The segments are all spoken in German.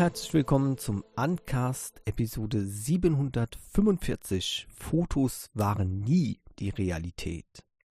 herzlich willkommen zum Uncast Episode 745. Fotos waren nie die Realität.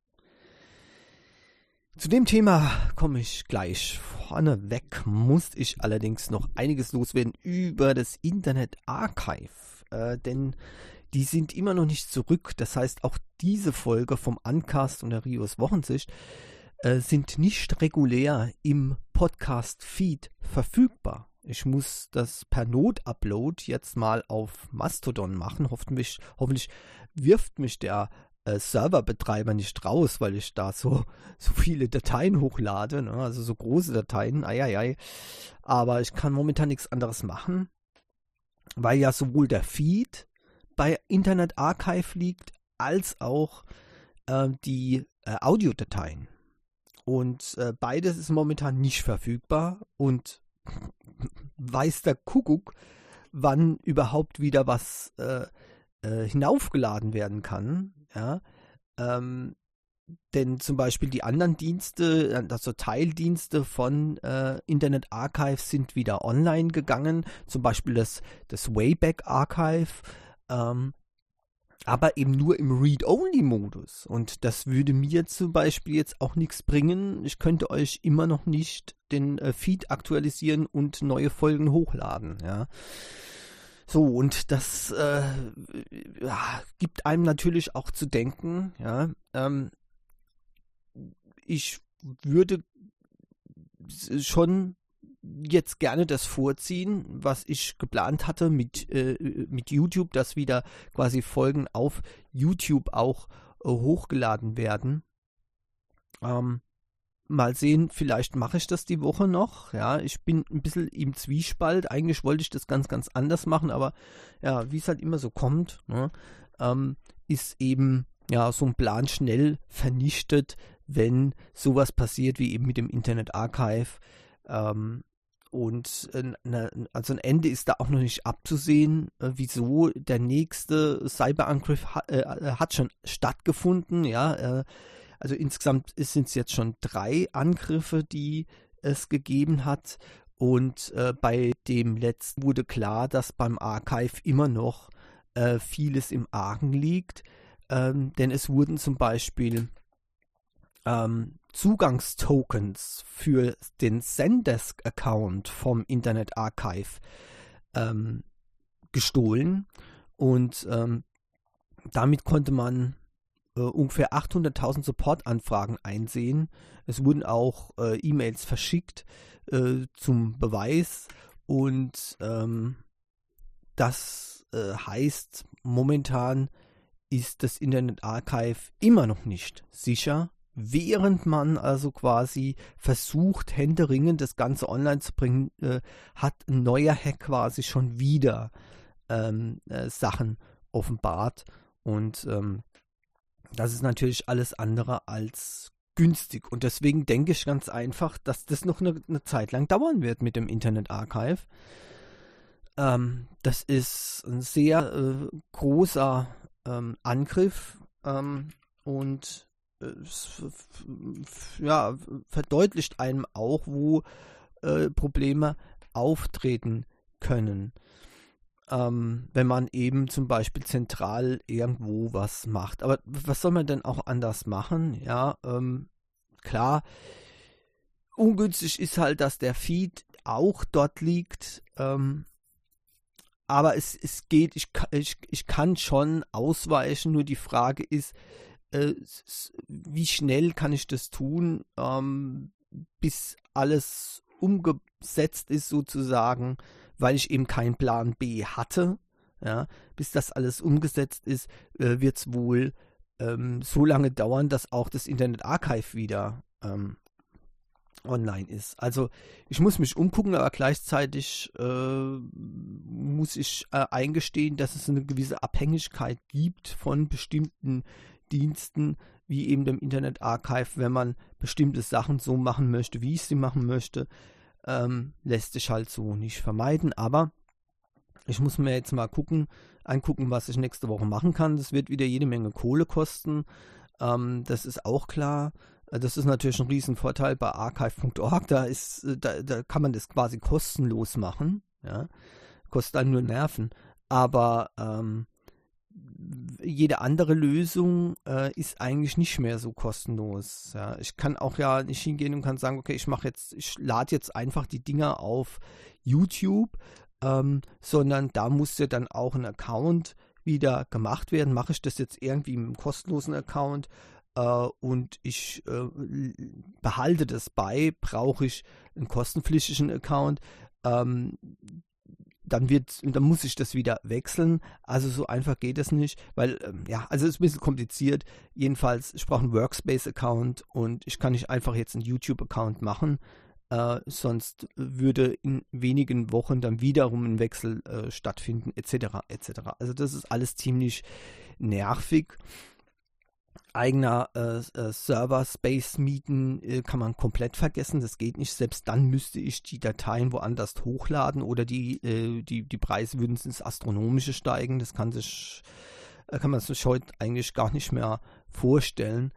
Zu dem Thema komme ich gleich. Vorneweg muss ich allerdings noch einiges loswerden über das Internet Archive, denn die sind immer noch nicht zurück. Das heißt, auch diese Folge vom Uncast und der Rios Wochensicht sind nicht regulär im Podcast-Feed verfügbar. Ich muss das per Not-Upload jetzt mal auf Mastodon machen. Hoffentlich wirft mich der Serverbetreiber nicht raus, weil ich da so viele Dateien hochlade, ne? Also so große Dateien, aber ich kann momentan nichts anderes machen, weil ja sowohl der Feed bei Internet Archive liegt, als auch die Audiodateien. Und beides ist momentan nicht verfügbar und weiß der Kuckuck, wann überhaupt wieder was hinaufgeladen werden kann. Ja? Denn zum Beispiel die anderen Dienste, also Teildienste von Internet Archive sind wieder online gegangen, zum Beispiel das Wayback Archive, aber eben nur im Read-Only-Modus. Und das würde mir zum Beispiel jetzt auch nichts bringen. Ich könnte euch immer noch nicht den Feed aktualisieren und neue Folgen hochladen. Ja. So, und das gibt einem natürlich auch zu denken. Ja. Ich würde schon jetzt gerne das vorziehen, was ich geplant hatte mit YouTube, dass wieder quasi Folgen auf YouTube auch hochgeladen werden. Mal sehen, vielleicht mache ich das die Woche noch. Ja, ich bin ein bisschen im Zwiespalt. Eigentlich wollte ich das ganz, ganz anders machen, aber ja, wie es halt immer so kommt, ne, ist eben ja so ein Plan schnell vernichtet, wenn sowas passiert wie eben mit dem Internet Archive. Und also ein Ende ist da auch noch nicht abzusehen. Wieso? Der nächste Cyberangriff hat schon stattgefunden. Ja, also insgesamt sind es jetzt schon 3 Angriffe, die es gegeben hat. Und bei dem letzten wurde klar, dass beim Archive immer noch vieles im Argen liegt. Denn es wurden zum Beispiel Zugangstokens für den Zendesk-Account vom Internet Archive gestohlen und damit konnte man ungefähr 800.000 Support-Anfragen einsehen. Es wurden auch E-Mails verschickt zum Beweis und das heißt, momentan ist das Internet Archive immer noch nicht sicher, während man also quasi versucht, händeringend das Ganze online zu bringen, hat ein neuer Hack quasi schon wieder Sachen offenbart. Und das ist natürlich alles andere als günstig. Und deswegen denke ich ganz einfach, dass das noch eine Zeit lang dauern wird mit dem Internet Archive. Das ist ein sehr großer Angriff und ja, verdeutlicht einem auch, wo Probleme auftreten können, wenn man eben zum Beispiel zentral irgendwo was macht. Aber was soll man denn auch anders machen? Ja, klar, ungünstig ist halt, dass der Feed auch dort liegt, aber es geht, ich kann schon ausweichen, nur die Frage ist, wie schnell kann ich das tun, bis alles umgesetzt ist sozusagen, weil ich eben keinen Plan B hatte. Ja, bis das alles umgesetzt ist, wird es wohl so lange dauern, dass auch das Internet Archive wieder online ist. Also ich muss mich umgucken, aber gleichzeitig muss ich eingestehen, dass es eine gewisse Abhängigkeit gibt von bestimmten Diensten, wie eben dem Internet Archive, wenn man bestimmte Sachen so machen möchte, wie ich sie machen möchte, lässt sich halt so nicht vermeiden. Aber ich muss mir jetzt mal angucken, was ich nächste Woche machen kann. Das wird wieder jede Menge Kohle kosten. Das ist auch klar. Das ist natürlich ein Riesenvorteil bei archive.org. Da kann man das quasi kostenlos machen. Ja? Kostet dann nur Nerven. Aber jede andere Lösung ist eigentlich nicht mehr so kostenlos. Ja. Ich kann auch ja nicht hingehen und kann sagen, okay, ich lade jetzt einfach die Dinger auf YouTube, sondern da muss ja dann auch ein Account wieder gemacht werden. Mache ich das jetzt irgendwie mit einem kostenlosen Account und ich behalte das bei, brauche ich einen kostenpflichtigen Account, dann muss ich das wieder wechseln. Also so einfach geht das nicht, weil, also es ist ein bisschen kompliziert. Jedenfalls, ich brauche einen Workspace-Account und ich kann nicht einfach jetzt einen YouTube-Account machen, sonst würde in wenigen Wochen dann wiederum ein Wechsel stattfinden, etc., etc. Also das ist alles ziemlich nervig. Eigener Server-Space mieten kann man komplett vergessen, das geht nicht. Selbst dann müsste ich die Dateien woanders hochladen oder die Preise würden ins Astronomische steigen. Das kann man sich heute eigentlich gar nicht mehr vorstellen.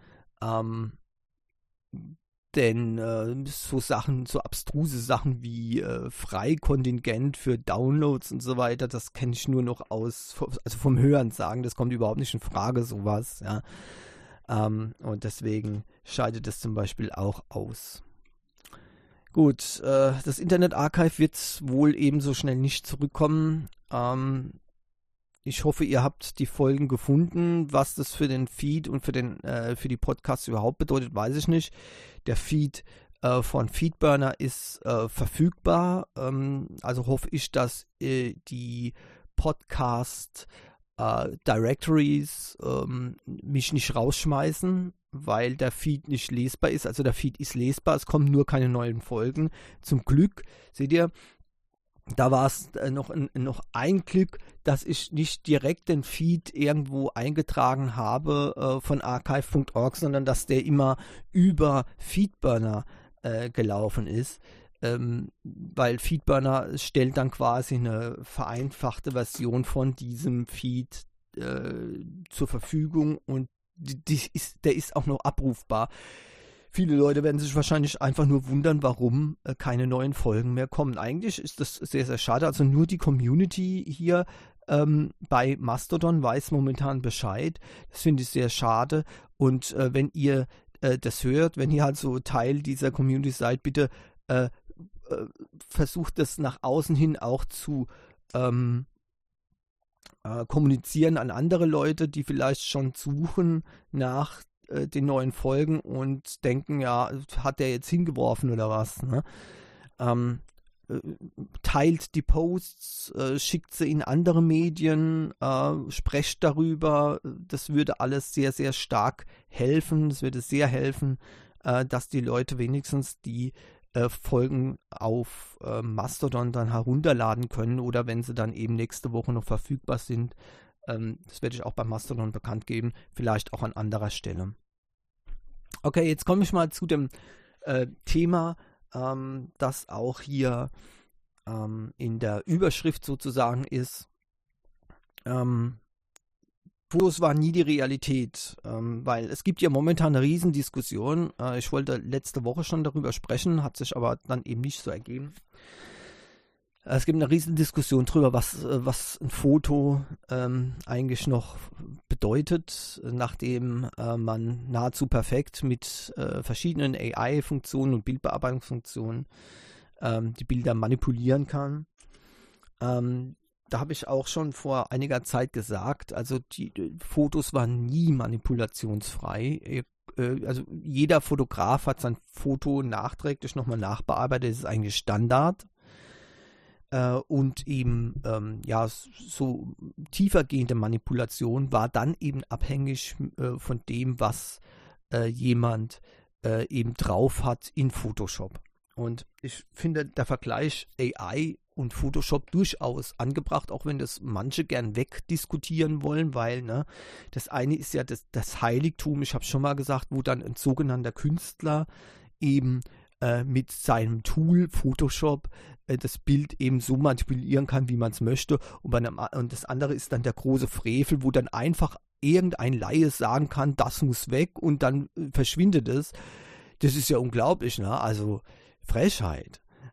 Denn so abstruse Sachen wie Freikontingent für Downloads und so weiter, das kenne ich nur noch vom Hören sagen, das kommt überhaupt nicht in Frage, sowas, ja. Und deswegen scheidet es zum Beispiel auch aus. Gut, das Internet Archive wird wohl ebenso schnell nicht zurückkommen. Ich hoffe, ihr habt die Folgen gefunden. Was das für den Feed und für die Podcasts überhaupt bedeutet, weiß ich nicht. Der Feed von Feedburner ist verfügbar. Also hoffe ich, dass die Podcast Directories mich nicht rausschmeißen, weil der Feed nicht lesbar ist. Also der Feed ist lesbar, es kommen nur keine neuen Folgen. Zum Glück, seht ihr, da war es noch ein Glück, dass ich nicht direkt den Feed irgendwo eingetragen habe von archive.org, sondern dass der immer über Feedburner gelaufen ist. Weil Feedburner stellt dann quasi eine vereinfachte Version von diesem Feed zur Verfügung und der ist auch noch abrufbar. Viele Leute werden sich wahrscheinlich einfach nur wundern, warum keine neuen Folgen mehr kommen. Eigentlich ist das sehr, sehr schade. Also nur die Community hier bei Mastodon weiß momentan Bescheid. Das finde ich sehr schade. Und wenn ihr das hört, wenn ihr halt so Teil dieser Community seid, bitte versucht das nach außen hin auch zu kommunizieren an andere Leute, die vielleicht schon suchen nach den neuen Folgen und denken, ja, hat der jetzt hingeworfen oder was, ne? Teilt die Posts, schickt sie in andere Medien, sprecht darüber, das würde alles sehr, sehr stark helfen, das würde sehr helfen, dass die Leute wenigstens die Folgen auf Mastodon dann herunterladen können oder wenn sie dann eben nächste Woche noch verfügbar sind. Das werde ich auch bei Mastodon bekannt geben, vielleicht auch an anderer Stelle. Okay, jetzt komme ich mal zu dem Thema, das auch hier in der Überschrift sozusagen ist. Fotos waren nie die Realität, weil es gibt ja momentan eine Riesendiskussion. Ich wollte letzte Woche schon darüber sprechen, hat sich aber dann eben nicht so ergeben. Es gibt eine Riesendiskussion darüber, was ein Foto eigentlich noch bedeutet, nachdem man nahezu perfekt mit verschiedenen AI-Funktionen und Bildbearbeitungsfunktionen die Bilder manipulieren kann. Da habe ich auch schon vor einiger Zeit gesagt, also die Fotos waren nie manipulationsfrei. Also jeder Fotograf hat sein Foto nachträglich nochmal nachbearbeitet, das ist eigentlich Standard. Und eben, so tiefergehende Manipulation war dann eben abhängig von dem, was jemand eben drauf hat in Photoshop. Und ich finde, der Vergleich AI und Photoshop durchaus angebracht, auch wenn das manche gern wegdiskutieren wollen, weil das eine ist ja das Heiligtum, ich habe schon mal gesagt, wo dann ein sogenannter Künstler eben mit seinem Tool Photoshop das Bild eben so manipulieren kann, wie man es möchte. Und das andere ist dann der große Frevel, wo dann einfach irgendein Laie sagen kann, das muss weg und dann verschwindet es. Das ist ja unglaublich, ne? Also Frechheit.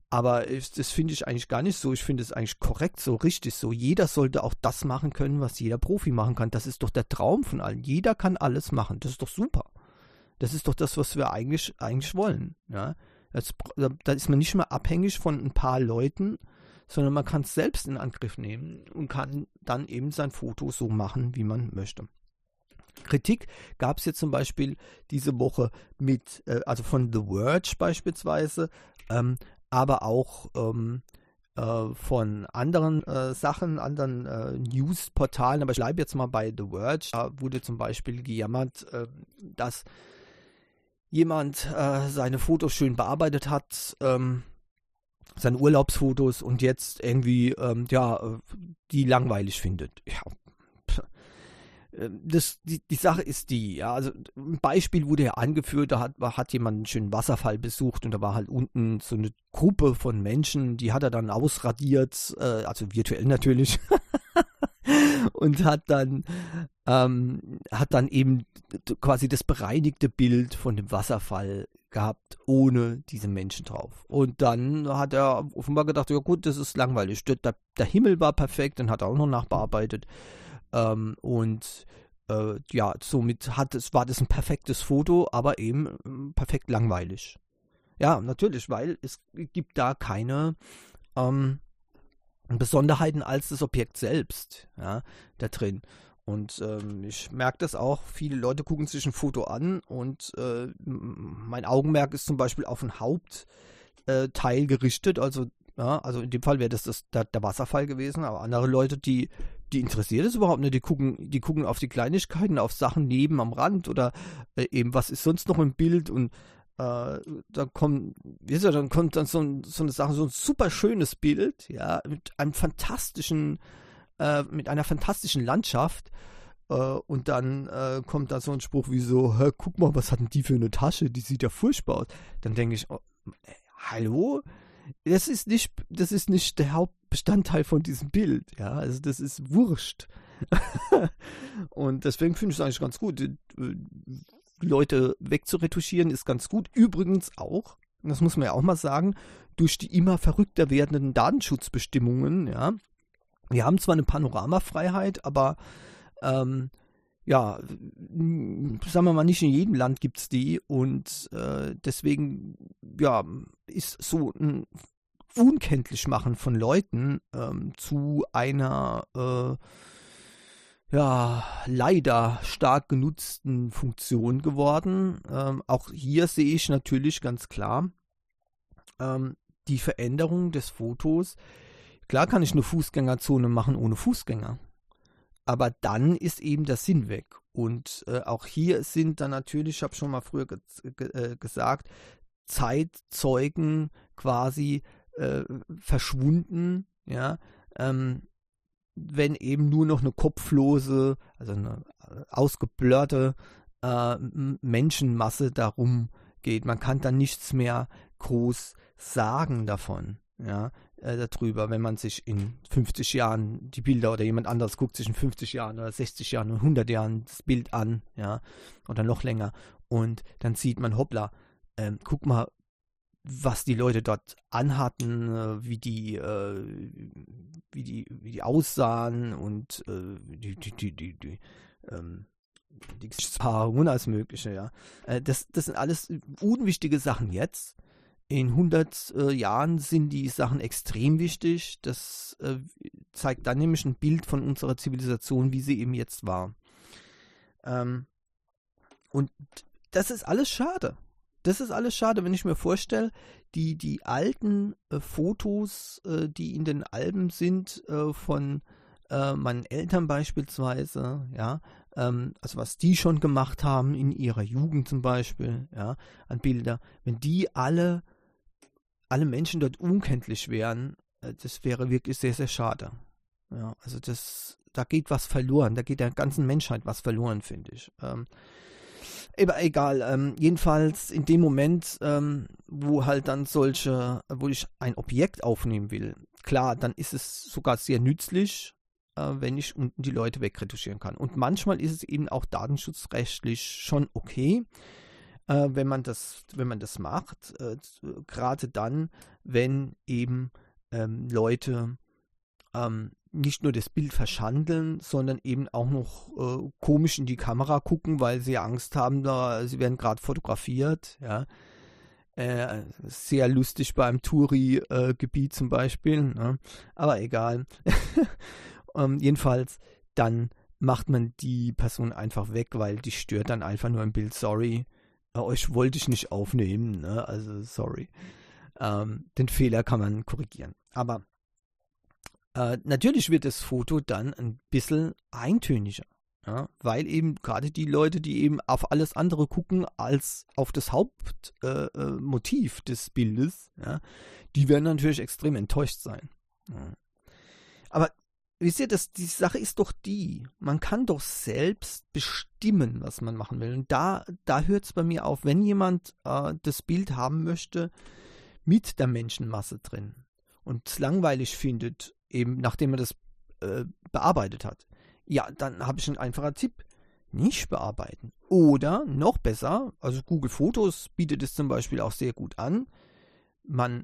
Aber das finde ich eigentlich gar nicht so. Ich finde es eigentlich korrekt so, richtig so. Jeder sollte auch das machen können, was jeder Profi machen kann. Das ist doch der Traum von allen. Jeder kann alles machen. Das ist doch super. Das ist doch das, was wir eigentlich wollen. Ja? Da ist man nicht mehr abhängig von ein paar Leuten, sondern man kann es selbst in Angriff nehmen und kann dann eben sein Foto so machen, wie man möchte. Kritik gab es jetzt zum Beispiel diese Woche also von The Verge beispielsweise, aber auch von anderen Sachen, anderen Newsportalen, aber ich bleibe jetzt mal bei The Verge. Da wurde zum Beispiel gejammert, dass jemand seine Fotos schön bearbeitet hat, seine Urlaubsfotos und jetzt irgendwie, die langweilig findet. Ja, die Sache ist die, ja, also ein Beispiel wurde ja angeführt, da hat jemand einen schönen Wasserfall besucht und da war halt unten so eine Gruppe von Menschen, die hat er dann ausradiert, also virtuell natürlich, und hat dann eben quasi das bereinigte Bild von dem Wasserfall gehabt, ohne diese Menschen drauf. Und dann hat er offenbar gedacht, ja gut, das ist langweilig. Der Himmel war perfekt, dann hat er auch noch nachbearbeitet. Somit war das ein perfektes Foto, aber eben perfekt langweilig. Ja, natürlich, weil es gibt da keine Besonderheiten als das Objekt selbst, ja, da drin. Und ich merke das auch, viele Leute gucken sich ein Foto an und mein Augenmerk ist zum Beispiel auf ein Hauptteil gerichtet, also in dem Fall wäre das der Wasserfall gewesen, aber andere Leute, die interessiert es überhaupt nicht, die gucken auf die Kleinigkeiten, auf Sachen neben am Rand oder eben, was ist sonst noch im Bild und dann kommt dann so eine Sache, so ein super schönes Bild, ja, mit einer fantastischen Landschaft und dann kommt da so ein Spruch wie so, guck mal, was hat denn die für eine Tasche, die sieht ja furchtbar aus. Dann denke ich, hallo? Das ist nicht der Hauptbestandteil von diesem Bild, ja, also das ist wurscht. Und deswegen finde ich es eigentlich ganz gut. Leute wegzuretuschieren ist ganz gut. Übrigens auch, das muss man ja auch mal sagen, durch die immer verrückter werdenden Datenschutzbestimmungen, ja. Wir haben zwar eine Panoramafreiheit, aber sagen wir mal, nicht in jedem Land gibt es die und deswegen, ja, ist so ein Unkenntlichmachen von Leuten zu einer leider stark genutzten Funktion geworden. Auch hier sehe ich natürlich ganz klar die Veränderung des Fotos. Klar kann ich eine Fußgängerzone machen ohne Fußgänger, aber dann ist eben der Sinn weg. Und auch hier sind dann natürlich, ich habe schon mal früher gesagt, Zeitzeugen quasi verschwunden, ja, wenn eben nur noch eine kopflose, also eine ausgeblurrte Menschenmasse darum geht. Man kann dann nichts mehr groß sagen davon, ja, darüber, wenn man sich in 50 Jahren die Bilder oder jemand anderes guckt sich in 50 Jahren oder 60 Jahren oder 100 Jahren das Bild an, ja, oder noch länger und dann sieht man, hoppla, guck mal, was die Leute dort anhatten, wie die aussahen und die Gesichtspaarung und alles Mögliche, ja. Das sind alles unwichtige Sachen jetzt. In 100 Jahren sind die Sachen extrem wichtig. Das zeigt dann nämlich ein Bild von unserer Zivilisation, wie sie eben jetzt war. Und das ist alles schade. Das ist alles schade, wenn ich mir vorstelle, die alten Fotos, die in den Alben sind, von meinen Eltern beispielsweise, ja, also was die schon gemacht haben in ihrer Jugend zum Beispiel, ja, an Bilder, wenn die alle Menschen dort unkenntlich wären, das wäre wirklich sehr, sehr schade. Ja, also da geht was verloren, da geht der ganzen Menschheit was verloren, finde ich. Aber egal, jedenfalls in dem Moment, wo halt dann wo ich ein Objekt aufnehmen will, klar, dann ist es sogar sehr nützlich, wenn ich unten die Leute wegretuschieren kann. Und manchmal ist es eben auch datenschutzrechtlich schon okay, wenn man das macht, gerade dann, wenn eben Leute nicht nur das Bild verschandeln, sondern eben auch noch komisch in die Kamera gucken, weil sie Angst haben, sie werden gerade fotografiert, ja. Sehr lustig beim Touri-Gebiet zum Beispiel, ne? Aber egal. Jedenfalls, dann macht man die Person einfach weg, weil die stört dann einfach nur im Bild. Sorry, euch wollte ich nicht aufnehmen, ne? Also sorry. Den Fehler kann man korrigieren. Aber natürlich wird das Foto dann ein bisschen eintöniger, ja? Weil eben gerade die Leute, die eben auf alles andere gucken als auf das Hauptmotiv des Bildes, ja, die werden natürlich extrem enttäuscht sein. Ja. Aber wisst ihr, die Sache ist doch man kann doch selbst bestimmen, was man machen will. Und da hört es bei mir auf, wenn jemand das Bild haben möchte mit der Menschenmasse drin und es langweilig findet, eben nachdem er das bearbeitet hat, ja, dann habe ich einen einfachen Tipp. Nicht bearbeiten. Oder noch besser, also Google Fotos bietet es zum Beispiel auch sehr gut an. Man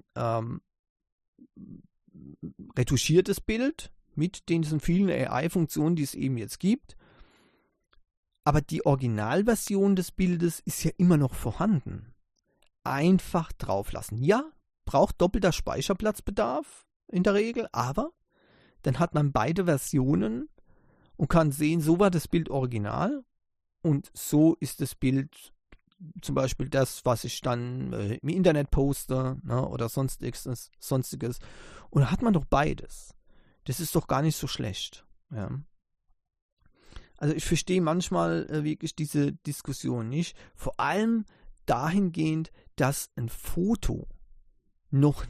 retuschiert das Bild mit diesen vielen AI-Funktionen, die es eben jetzt gibt. Aber die Originalversion des Bildes ist ja immer noch vorhanden. Einfach drauflassen. Ja, braucht doppelter Speicherplatzbedarf in der Regel, aber dann hat man beide Versionen und kann sehen, so war das Bild original und so ist das Bild zum Beispiel das, was ich dann im Internet poste, ne, oder sonstiges. Und da hat man doch beides. Das ist doch gar nicht so schlecht. Ja. Also ich verstehe manchmal wirklich diese Diskussion nicht. Vor allem dahingehend, dass ein Foto noch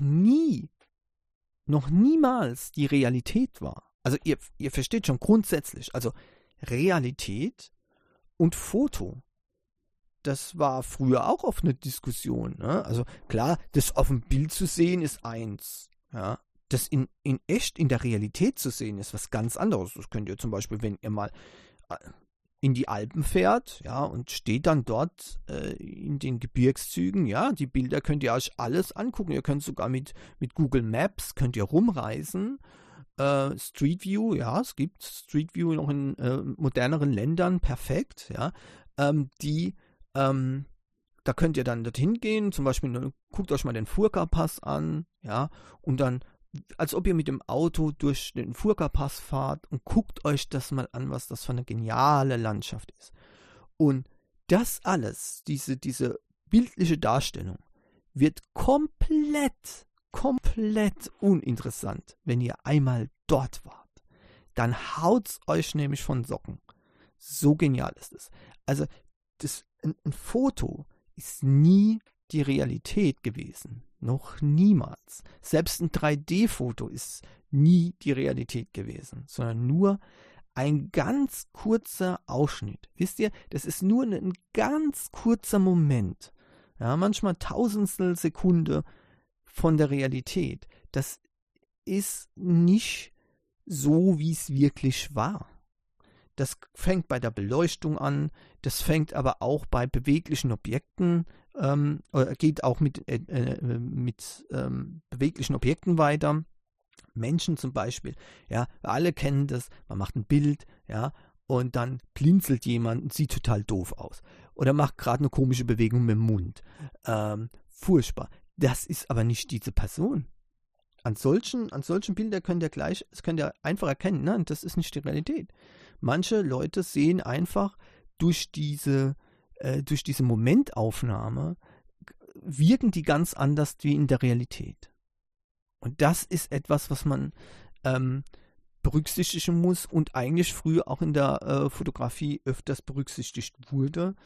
niemals die Realität war. Also ihr versteht schon grundsätzlich, also Realität und Foto, das war früher auch oft eine Diskussion. Ne? Also klar, das auf dem Bild zu sehen ist eins. Ja? Das in echt in der Realität zu sehen ist was ganz anderes. Das könnt ihr zum Beispiel, wenn ihr mal in die Alpen fährt, ja, und steht dann dort in den Gebirgszügen, ja, die Bilder könnt ihr euch alles angucken. Ihr könnt sogar mit Google Maps könnt ihr rumreisen. Street View, ja, es gibt Street View noch in moderneren Ländern, perfekt, ja. Da könnt ihr dann dorthin gehen, zum Beispiel, guckt euch mal den Furka-Pass an, ja, und dann, als ob ihr mit dem Auto durch den Furka-Pass fahrt und guckt euch das mal an, was das für eine geniale Landschaft ist. Und das alles, diese bildliche Darstellung, wird komplett uninteressant, wenn ihr einmal dort wart. Dann haut's euch nämlich von Socken. So genial ist es. Also ein Foto ist nie die Realität gewesen. Noch niemals. Selbst ein 3D-Foto ist nie die Realität gewesen, sondern nur ein ganz kurzer Ausschnitt. Wisst ihr, das ist nur ein ganz kurzer Moment. Ja, manchmal Tausendstel Sekunde von der Realität. Das ist nicht so, wie es wirklich war. Das fängt bei der Beleuchtung an, das fängt aber auch bei beweglichen Objekten, geht auch mit beweglichen Objekten weiter. Menschen zum Beispiel, ja, wir alle kennen das, man macht ein Bild, ja, und dann blinzelt jemand und sieht total doof aus. Oder macht gerade eine komische Bewegung mit dem Mund. Furchtbar. Das ist aber nicht diese Person. An solchen Bildern könnt ihr einfach erkennen, ne? Das ist nicht die Realität. Manche Leute sehen einfach durch diese Momentaufnahme, wirken die ganz anders wie in der Realität. Und das ist etwas, was man berücksichtigen muss und eigentlich früher auch in der Fotografie öfters berücksichtigt wurde.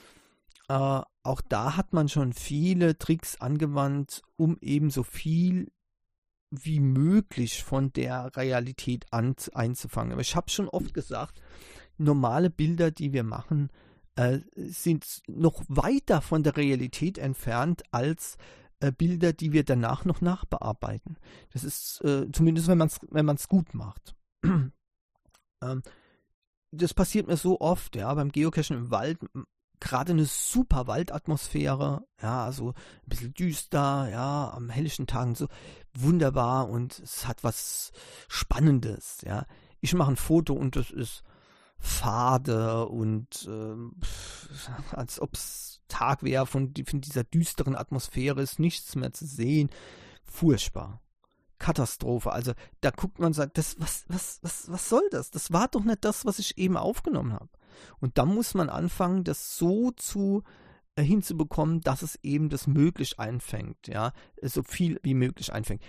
Auch da hat man schon viele Tricks angewandt, um eben so viel wie möglich von der Realität einzufangen. Aber ich habe schon oft gesagt, normale Bilder, die wir machen, sind noch weiter von der Realität entfernt als Bilder, die wir danach noch nachbearbeiten. Das ist zumindest, wenn man es gut macht. Das passiert mir so oft, ja, beim Geocachen im Wald gerade eine super Waldatmosphäre, ja, also ein bisschen düster, ja, am helllichen Tagen so wunderbar und es hat was Spannendes, ja. Ich mache ein Foto und das ist fade und als ob es Tag wäre, von dieser düsteren Atmosphäre ist nichts mehr zu sehen. Furchtbar. Katastrophe. Also da guckt man und sagt, was soll das? Das war doch nicht das, was ich eben aufgenommen habe. Und dann muss man anfangen, das so hinzubekommen, dass es eben das möglich einfängt, ja, so viel wie möglich einfängt.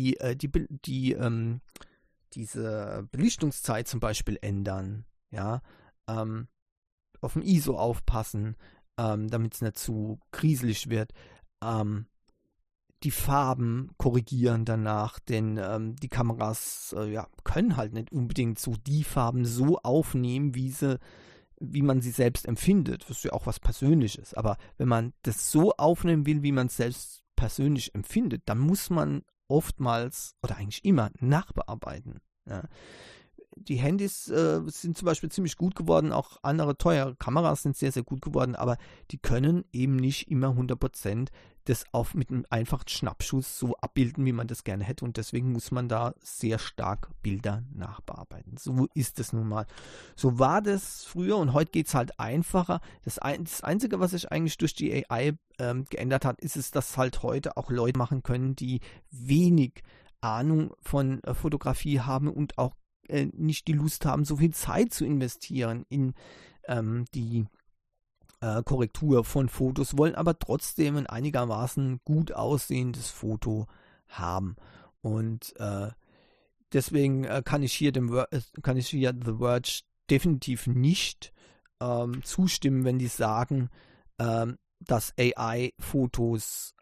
Diese Belichtungszeit zum Beispiel ändern, ja, auf dem ISO aufpassen, damit es nicht zu kriselig wird, die Farben korrigieren danach, denn die Kameras können halt nicht unbedingt so die Farben so aufnehmen, wie man sie selbst empfindet, was ja auch was Persönliches. Aber wenn man das so aufnehmen will, wie man es selbst persönlich empfindet, dann muss man oftmals oder eigentlich immer nachbearbeiten. Ja. Die Handys sind zum Beispiel ziemlich gut geworden, auch andere teure Kameras sind sehr, sehr gut geworden, aber die können eben nicht immer 100% das mit einem einfachen Schnappschuss so abbilden, wie man das gerne hätte und deswegen muss man da sehr stark Bilder nachbearbeiten. So ist es nun mal. So war das früher und heute geht es halt einfacher. Das Einzige, was sich eigentlich durch die AI geändert hat, ist es, dass halt heute auch Leute machen können, die wenig Ahnung von Fotografie haben und auch nicht die Lust haben, so viel Zeit zu investieren in die Korrektur von Fotos, wollen aber trotzdem ein einigermaßen gut aussehendes Foto haben. Und deswegen kann ich hier The Verge definitiv nicht zustimmen, wenn die sagen, dass AI Fotos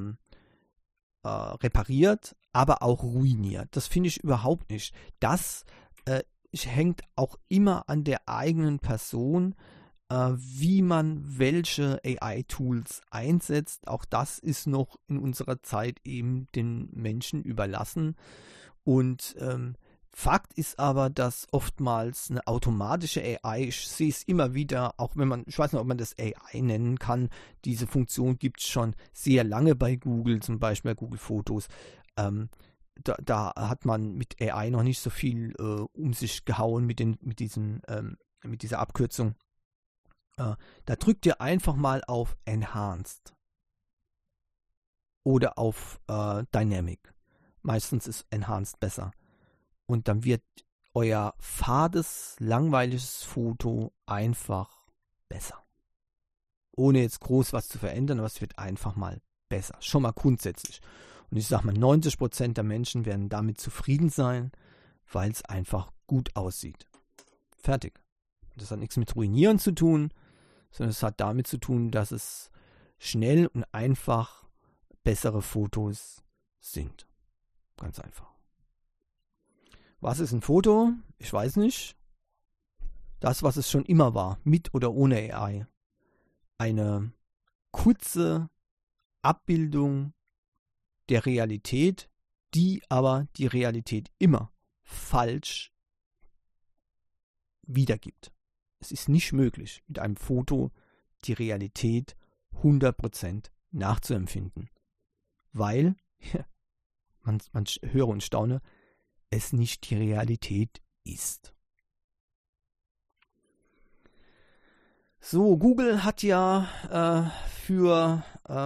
repariert, aber auch ruiniert. Das finde ich überhaupt nicht. Das hängt auch immer an der eigenen Person, wie man welche AI-Tools einsetzt. Auch das ist noch in unserer Zeit eben den Menschen überlassen. Und Fakt ist aber, dass oftmals eine automatische AI, ich sehe es immer wieder, auch wenn man, ich weiß nicht, ob man das AI nennen kann, diese Funktion gibt es schon sehr lange bei Google, zum Beispiel bei Google Fotos. Da hat man mit AI noch nicht so viel um sich gehauen mit dieser Abkürzung. Da drückt ihr einfach mal auf Enhanced oder auf Dynamic. Meistens ist Enhanced besser. Und dann wird euer fades, langweiliges Foto einfach besser. Ohne jetzt groß was zu verändern, aber es wird einfach mal besser. Schon mal grundsätzlich. Und ich sage mal, 90% der Menschen werden damit zufrieden sein, weil es einfach gut aussieht. Fertig. Das hat nichts mit Ruinieren zu tun, sondern es hat damit zu tun, dass es schnell und einfach bessere Fotos sind. Ganz einfach. Was ist ein Foto? Ich weiß nicht. Das, was es schon immer war, mit oder ohne AI. Eine kurze Abbildung der Realität, die aber die Realität immer falsch wiedergibt. Es ist nicht möglich, mit einem Foto die Realität 100% nachzuempfinden, weil, man höre und staune, es nicht die Realität ist. So, Google hat ja für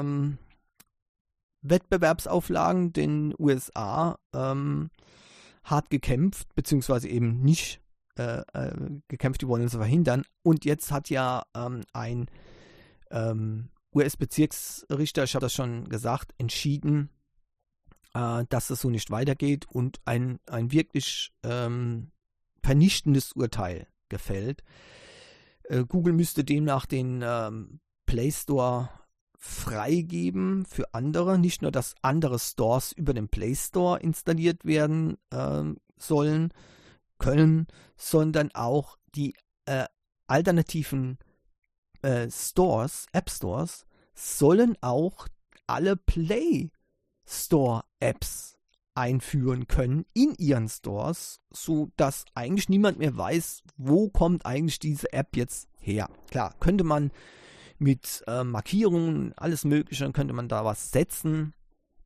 Wettbewerbsauflagen den USA hart gekämpft, beziehungsweise eben nicht gekämpft, die wollen es verhindern. Und jetzt hat ja ein US-Bezirksrichter, ich habe das schon gesagt, entschieden, dass es so nicht weitergeht und ein wirklich vernichtendes Urteil gefällt. Google müsste demnach den Play Store freigeben für andere, nicht nur, dass andere Stores über den Play Store installiert werden können, sondern auch die alternativen Stores, App Stores, sollen auch alle Play Store Apps einführen können in ihren Stores, so dass eigentlich niemand mehr weiß, wo kommt eigentlich diese App jetzt her. Klar, könnte man mit Markierungen, alles Mögliche, dann könnte man da was setzen.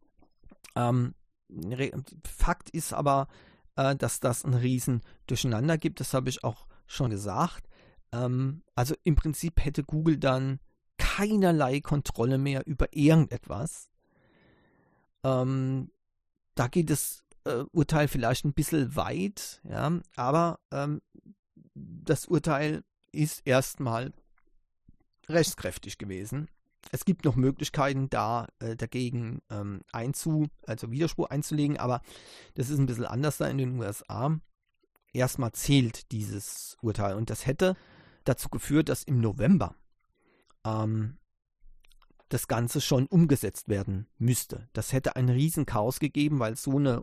Fakt ist aber, dass das ein riesen Durcheinander gibt, das habe ich auch schon gesagt. Also im Prinzip hätte Google dann keinerlei Kontrolle mehr über irgendetwas. Da geht das Urteil vielleicht ein bisschen weit, ja, aber das Urteil ist erstmal rechtskräftig gewesen. Es gibt noch Möglichkeiten, dagegen Widerspruch einzulegen, aber das ist ein bisschen anders da in den USA. Erstmal zählt dieses Urteil und das hätte dazu geführt, dass im November das Ganze schon umgesetzt werden müsste. Das hätte ein riesen Chaos gegeben, weil so einen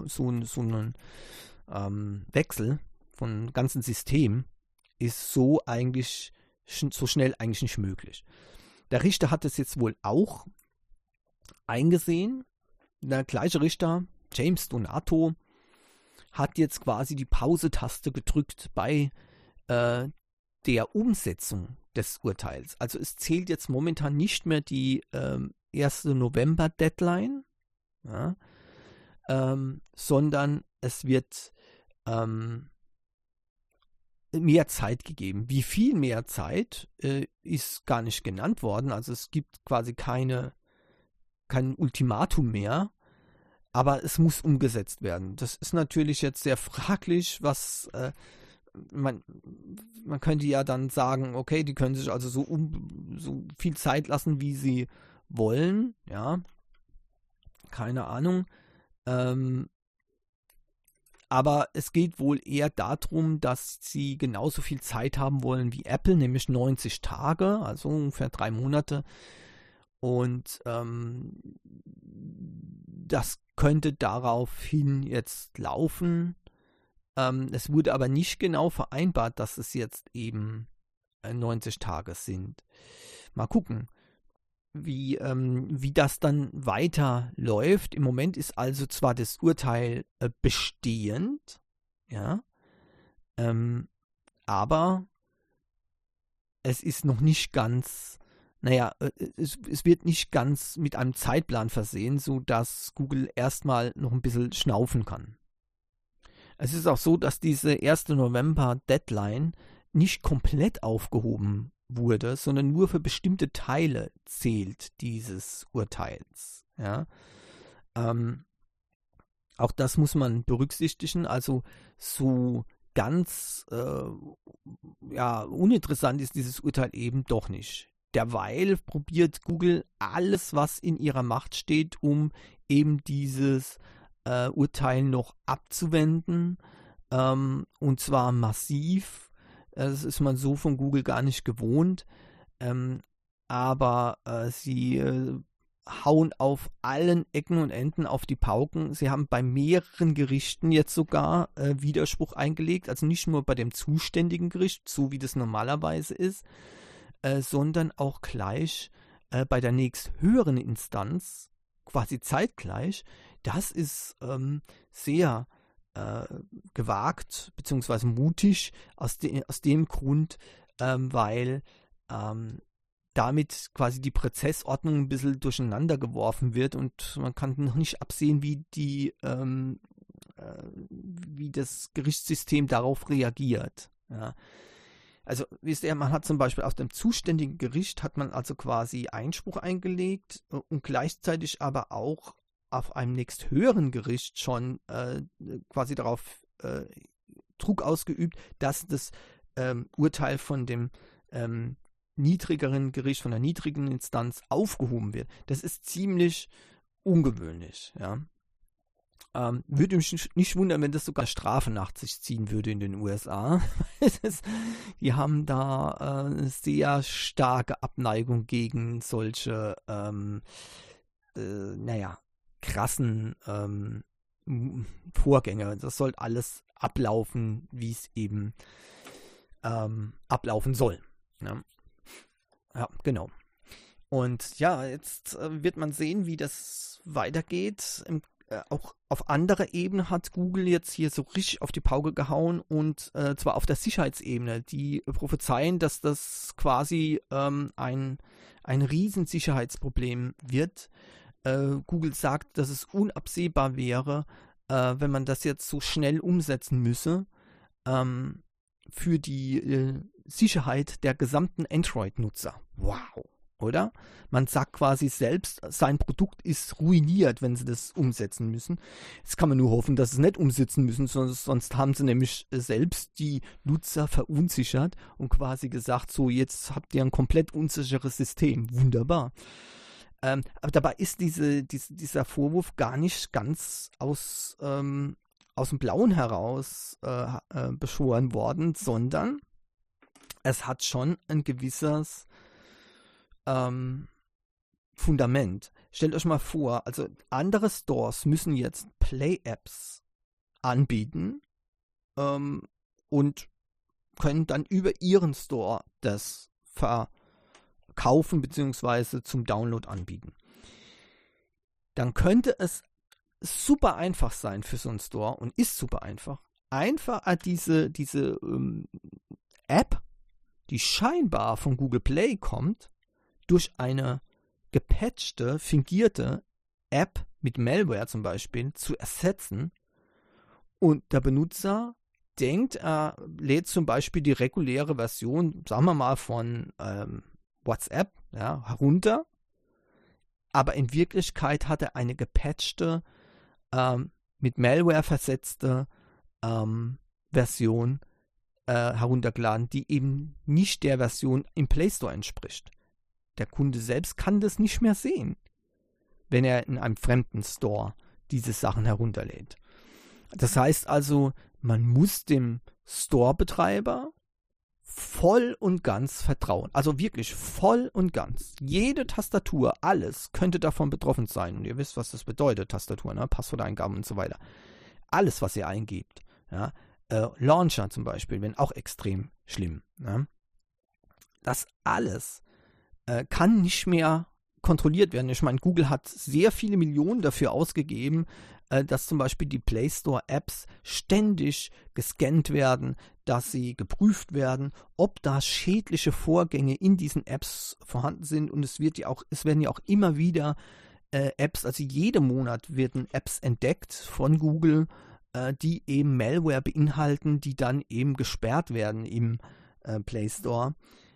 Wechsel von ganzen System ist so schnell eigentlich nicht möglich. Der Richter hat es jetzt wohl auch eingesehen. Der gleiche Richter, James Donato, hat jetzt quasi die Pause-Taste gedrückt bei der Umsetzung des Urteils. Also es zählt jetzt momentan nicht mehr die 1. November-Deadline, ja, sondern es wird mehr Zeit gegeben. Wie viel mehr Zeit ist gar nicht genannt worden. Also es gibt quasi kein Ultimatum mehr, aber es muss umgesetzt werden. Das ist natürlich jetzt sehr fraglich, was man könnte ja dann sagen, okay, die können sich also so viel Zeit lassen, wie sie wollen, ja, keine Ahnung, aber es geht wohl eher darum, dass sie genauso viel Zeit haben wollen wie Apple, nämlich 90 Tage, also ungefähr 3 Monate. Und das könnte daraufhin jetzt laufen. Es wurde aber nicht genau vereinbart, dass es jetzt eben 90 Tage sind. Mal gucken, wie das dann weiterläuft. Im Moment ist also zwar das Urteil bestehend, ja, aber es ist noch nicht ganz, es wird nicht ganz mit einem Zeitplan versehen, sodass Google erstmal noch ein bisschen schnaufen kann. Es ist auch so, dass diese 1. November-Deadline nicht komplett aufgehoben wurde, sondern nur für bestimmte Teile zählt dieses Urteils. Ja? Auch das muss man berücksichtigen. Also so ganz uninteressant ist dieses Urteil eben doch nicht. Derweil probiert Google alles, was in ihrer Macht steht, um eben dieses Urteil noch abzuwenden, und zwar massiv. Das ist man so von Google gar nicht gewohnt, aber sie hauen auf allen Ecken und Enden auf die Pauken. Sie haben bei mehreren Gerichten jetzt sogar Widerspruch eingelegt, also nicht nur bei dem zuständigen Gericht, so wie das normalerweise ist, sondern auch gleich bei der nächsthöheren Instanz, quasi zeitgleich. Das ist sehr gewagt bzw. mutig aus dem Grund, weil damit quasi die Prozessordnung ein bisschen durcheinander geworfen wird und man kann noch nicht absehen, wie das Gerichtssystem darauf reagiert. Ja. Also, wisst ihr, man hat zum Beispiel aus dem zuständigen Gericht hat man also quasi Einspruch eingelegt und gleichzeitig aber auch auf einem nächsthöheren Gericht schon quasi darauf Druck ausgeübt, dass das Urteil von dem niedrigeren Gericht, von der niedrigen Instanz aufgehoben wird. Das ist ziemlich ungewöhnlich, ja. Würde mich nicht wundern, wenn das sogar Strafe nach sich ziehen würde in den USA. Die haben da eine sehr starke Abneigung gegen solche, krassen Vorgänge. Das soll alles ablaufen, wie es eben ablaufen soll. Ja, genau. Und ja, jetzt wird man sehen, wie das weitergeht. auch auf anderer Ebene hat Google jetzt hier so richtig auf die Pauke gehauen und zwar auf der Sicherheitsebene. Die prophezeien, dass das quasi ein riesen Sicherheitsproblem wird. Google sagt, dass es unabsehbar wäre, wenn man das jetzt so schnell umsetzen müsse, für die Sicherheit der gesamten Android-Nutzer. Wow, oder? Man sagt quasi selbst, sein Produkt ist ruiniert, wenn sie das umsetzen müssen. Jetzt kann man nur hoffen, dass sie es nicht umsetzen müssen, sonst haben sie nämlich selbst die Nutzer verunsichert und quasi gesagt, so jetzt habt ihr ein komplett unsicheres System. Wunderbar. Aber dabei ist dieser Vorwurf gar nicht ganz aus dem Blauen heraus beschworen worden, sondern es hat schon ein gewisses Fundament. Stellt euch mal vor, also andere Stores müssen jetzt Play-Apps anbieten und können dann über ihren Store das verkaufen bzw. zum Download anbieten. Dann könnte es super einfach sein für so einen Store und ist super einfach. Einfach diese App, die scheinbar von Google Play kommt, durch eine gepatchte, fingierte App mit Malware zum Beispiel zu ersetzen und der Benutzer denkt, er lädt zum Beispiel die reguläre Version, sagen wir mal von WhatsApp herunter, aber in Wirklichkeit hat er eine gepatchte, mit Malware versetzte Version heruntergeladen, die eben nicht der Version im Play Store entspricht. Der Kunde selbst kann das nicht mehr sehen, wenn er in einem fremden Store diese Sachen herunterlädt. Das heißt also, man muss dem Store-Betreiber voll und ganz vertrauen. Also wirklich voll und ganz. Jede Tastatur, alles könnte davon betroffen sein. Und ihr wisst, was das bedeutet, Tastatur, ne? Passworteingaben und so weiter. Alles, was ihr eingebt. Ja? Launcher zum Beispiel, wenn auch extrem schlimm. Ne? Das alles kann nicht mehr kontrolliert werden. Ich meine, Google hat sehr viele Millionen dafür ausgegeben, dass zum Beispiel die Play Store Apps ständig gescannt werden, dass sie geprüft werden, ob da schädliche Vorgänge in diesen Apps vorhanden sind. Und es werden ja auch immer wieder Apps, also jeden Monat werden Apps entdeckt von Google, die eben Malware beinhalten, die dann eben gesperrt werden im Play Store.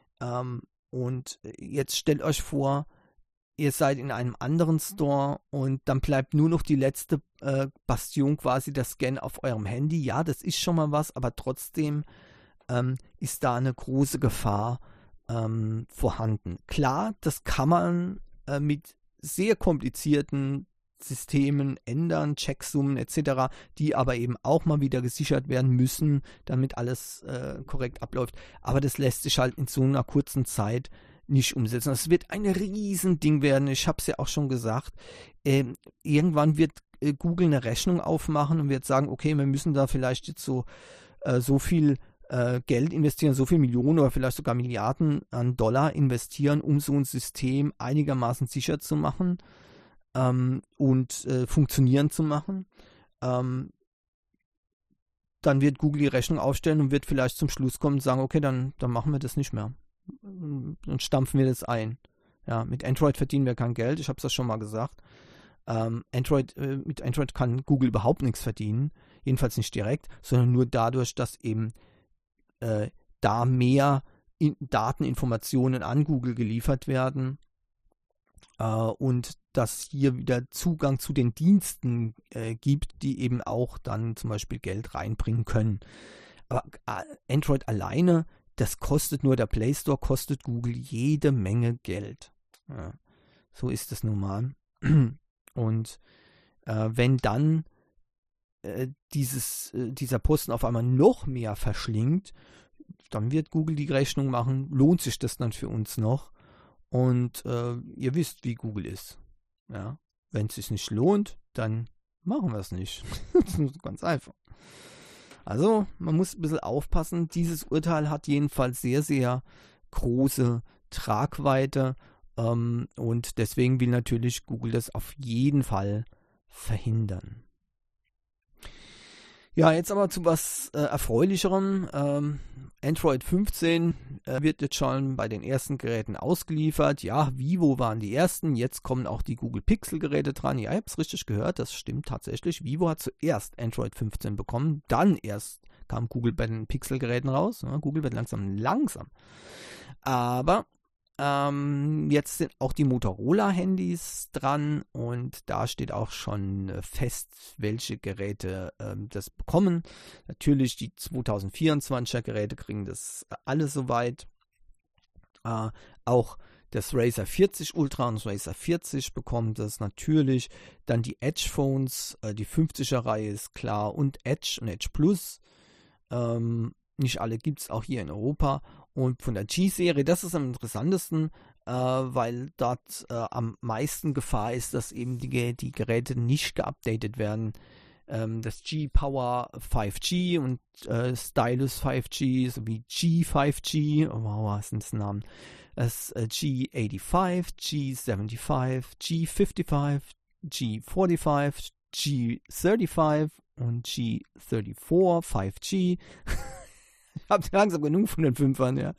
Und jetzt stellt euch vor, ihr seid in einem anderen Store und dann bleibt nur noch die letzte Bastion quasi der Scan auf eurem Handy. Ja, das ist schon mal was, aber trotzdem ist da eine große Gefahr vorhanden. Klar, das kann man mit sehr komplizierten Systemen ändern, Checksummen etc., die aber eben auch mal wieder gesichert werden müssen, damit alles korrekt abläuft. Aber das lässt sich halt in so einer kurzen Zeit nicht umsetzen. Das wird ein Riesending werden. Ich habe es ja auch schon gesagt. Irgendwann wird Google eine Rechnung aufmachen und wird sagen, okay, wir müssen da vielleicht jetzt so viel Geld investieren, so viel Millionen oder vielleicht sogar Milliarden an Dollar investieren, um so ein System einigermaßen sicher zu machen und funktionieren zu machen. Dann wird Google die Rechnung aufstellen und wird vielleicht zum Schluss kommen und sagen, okay, dann machen wir das nicht mehr. Dann stampfen wir das ein. Ja, mit Android verdienen wir kein Geld, ich habe es ja schon mal gesagt. Mit Android kann Google überhaupt nichts verdienen, jedenfalls nicht direkt, sondern nur dadurch, dass eben da mehr Dateninformationen an Google geliefert werden und dass hier wieder Zugang zu den Diensten gibt, die eben auch dann zum Beispiel Geld reinbringen können. Aber Android alleine, das kostet nur, der Play Store kostet Google jede Menge Geld. Ja, so ist es nun mal. Und wenn dann dieser Posten auf einmal noch mehr verschlingt, dann wird Google die Rechnung machen, lohnt sich das dann für uns noch? Und ihr wisst, wie Google ist. Ja? Wenn es sich nicht lohnt, dann machen wir es nicht. Das ist ganz einfach. Also, man muss ein bisschen aufpassen. Dieses Urteil hat jedenfalls sehr, sehr große Tragweite und deswegen will natürlich Google das auf jeden Fall verhindern. Ja, jetzt aber zu was Erfreulicherem. Android 15 wird jetzt schon bei den ersten Geräten ausgeliefert. Ja, Vivo waren die ersten. Jetzt kommen auch die Google Pixel-Geräte dran. Ja, ihr habt es richtig gehört. Das stimmt tatsächlich. Vivo hat zuerst Android 15 bekommen. Dann erst kam Google bei den Pixel-Geräten raus. Ja, Google wird langsam. Aber jetzt sind auch die Motorola-Handys dran und da steht auch schon fest, welche Geräte das bekommen. Natürlich die 2024er Geräte kriegen das alle soweit. Auch das Razer 40 Ultra und das Razer 40 bekommt das natürlich. Dann die Edge Phones, die 50er Reihe ist klar und Edge und Edge Plus. Nicht alle gibt es auch hier in Europa. Und von der G-Serie, das ist am interessantesten, weil dort am meisten Gefahr ist, dass eben die Geräte nicht geupdatet werden. Das G-Power 5G und Stylus 5G sowie G5G, wow, was sind das Namen? Das G85, G75, G55, G45, G35 und G34 5G. Ich habe langsam genug von den Fünfern, ja.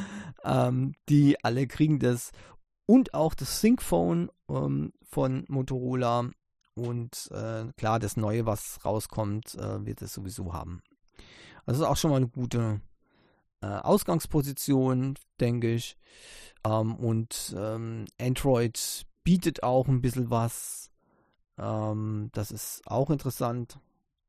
Die alle kriegen das. Und auch das ThinkPhone von Motorola. Und klar, das Neue, was rauskommt, wird es sowieso haben. Also ist auch schon mal eine gute Ausgangsposition, denke ich. Und Android bietet auch ein bisschen was. Das ist auch interessant.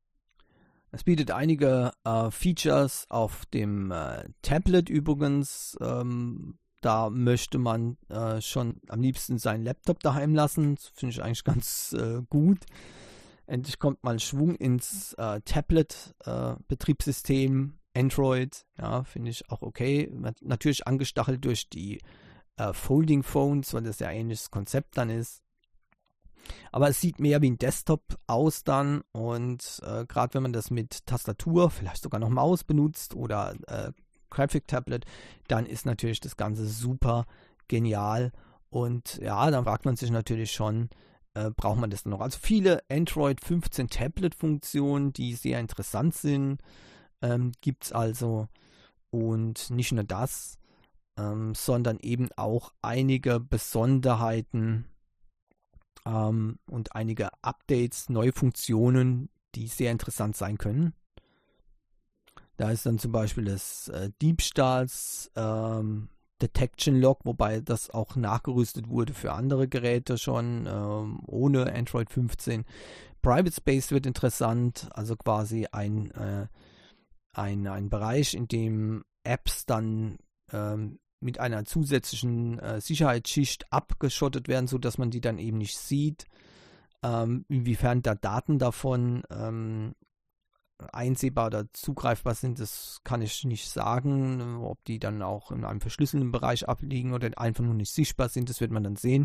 Es bietet einige Features auf dem Tablet übrigens. Da möchte man schon am liebsten seinen Laptop daheim lassen. Das finde ich eigentlich ganz gut. Endlich kommt mal Schwung ins Tablet-Betriebssystem Android. Ja, finde ich auch okay. Natürlich angestachelt durch die Folding Phones, weil das ja ein ähnliches Konzept dann ist. Aber es sieht mehr wie ein Desktop aus dann und gerade wenn man das mit Tastatur, vielleicht sogar noch Maus benutzt oder Graphic Tablet, dann ist natürlich das Ganze super genial und ja, dann fragt man sich natürlich schon, braucht man das noch? Also viele Android 15 Tablet-Funktionen, die sehr interessant sind, gibt es also und nicht nur das, sondern eben auch einige Besonderheiten und einige Updates, neue Funktionen, die sehr interessant sein können. Da ist dann zum Beispiel das Diebstahls Detection Log, wobei das auch nachgerüstet wurde für andere Geräte schon, ohne Android 15. Private Space wird interessant, also quasi ein Bereich, in dem Apps dann mit einer zusätzlichen Sicherheitsschicht abgeschottet werden, sodass man die dann eben nicht sieht. Inwiefern da Daten davon einsehbar oder zugreifbar sind, das kann ich nicht sagen. Ob die dann auch in einem verschlüsselten Bereich abliegen oder einfach nur nicht sichtbar sind, das wird man dann sehen.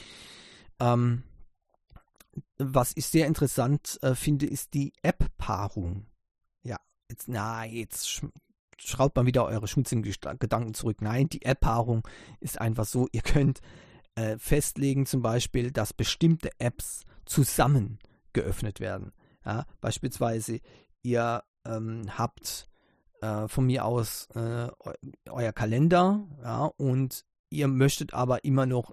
Was ich sehr interessant finde, ist die App-Paarung. Ja, jetzt schraubt mal wieder eure schmutzigen Gedanken zurück. Nein, die App-Paarung ist einfach so, ihr könnt festlegen zum Beispiel, dass bestimmte Apps zusammen geöffnet werden. Ja, beispielsweise, ihr habt von mir aus euer Kalender, ja, und ihr möchtet aber immer noch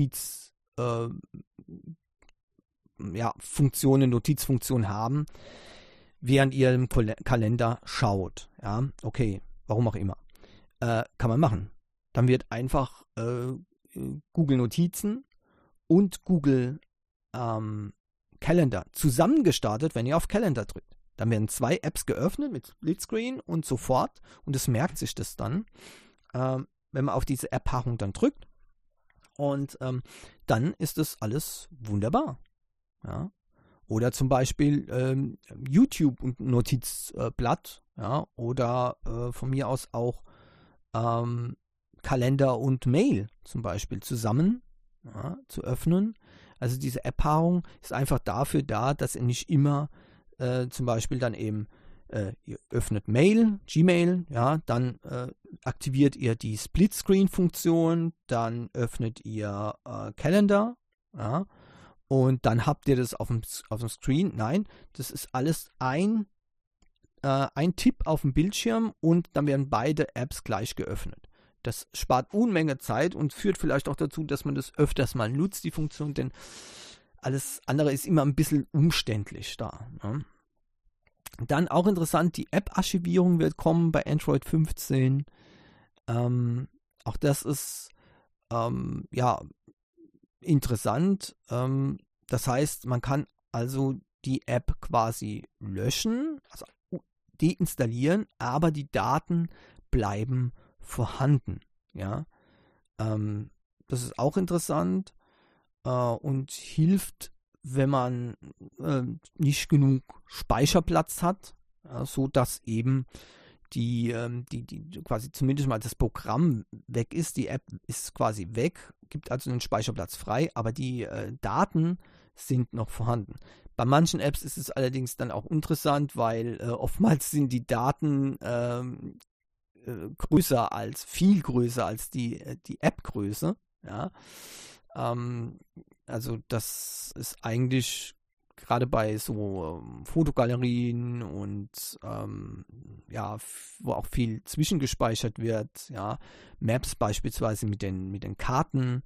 Notizfunktionen haben, während ihr im Kalender schaut. Ja, okay, warum auch immer. Kann man machen. Dann wird einfach Google Notizen und Google Calendar zusammen gestartet, wenn ihr auf Calendar drückt. Dann werden zwei Apps geöffnet mit Splitscreen und sofort, und es merkt sich das dann, wenn man auf diese App-Paarung dann drückt, und dann ist das alles wunderbar. Ja. Oder zum Beispiel YouTube und Notizblatt, ja, oder von mir aus auch Kalender und Mail zum Beispiel zusammen zu öffnen. Also diese App-Paarung ist einfach dafür da, dass ihr nicht immer zum Beispiel dann eben ihr öffnet Gmail, ja, dann aktiviert ihr die Split-Screen-Funktion, dann öffnet ihr Calendar, ja, und dann habt ihr das auf dem Screen. Nein, das ist alles ein Tipp auf dem Bildschirm und dann werden beide Apps gleich geöffnet. Das spart Unmenge Zeit und führt vielleicht auch dazu, dass man das öfters mal nutzt, die Funktion, denn alles andere ist immer ein bisschen umständlich da. Ne? Dann auch interessant, die App-Archivierung wird kommen bei Android 15. Auch das ist ja interessant. Das heißt, man kann also die App quasi löschen, also deinstallieren, aber die Daten bleiben vorhanden. Ja, das ist auch interessant und hilft, wenn man nicht genug Speicherplatz hat, so dass eben die quasi zumindest mal das Programm weg ist. Die App ist quasi weg, gibt also den Speicherplatz frei, aber die Daten sind noch vorhanden. Bei manchen Apps ist es allerdings dann auch interessant, weil oftmals sind die Daten viel größer als die App-Größe. Ja? Also das ist eigentlich gerade bei so Fotogalerien und ja, wo auch viel zwischengespeichert wird, ja, Maps beispielsweise mit den Karten,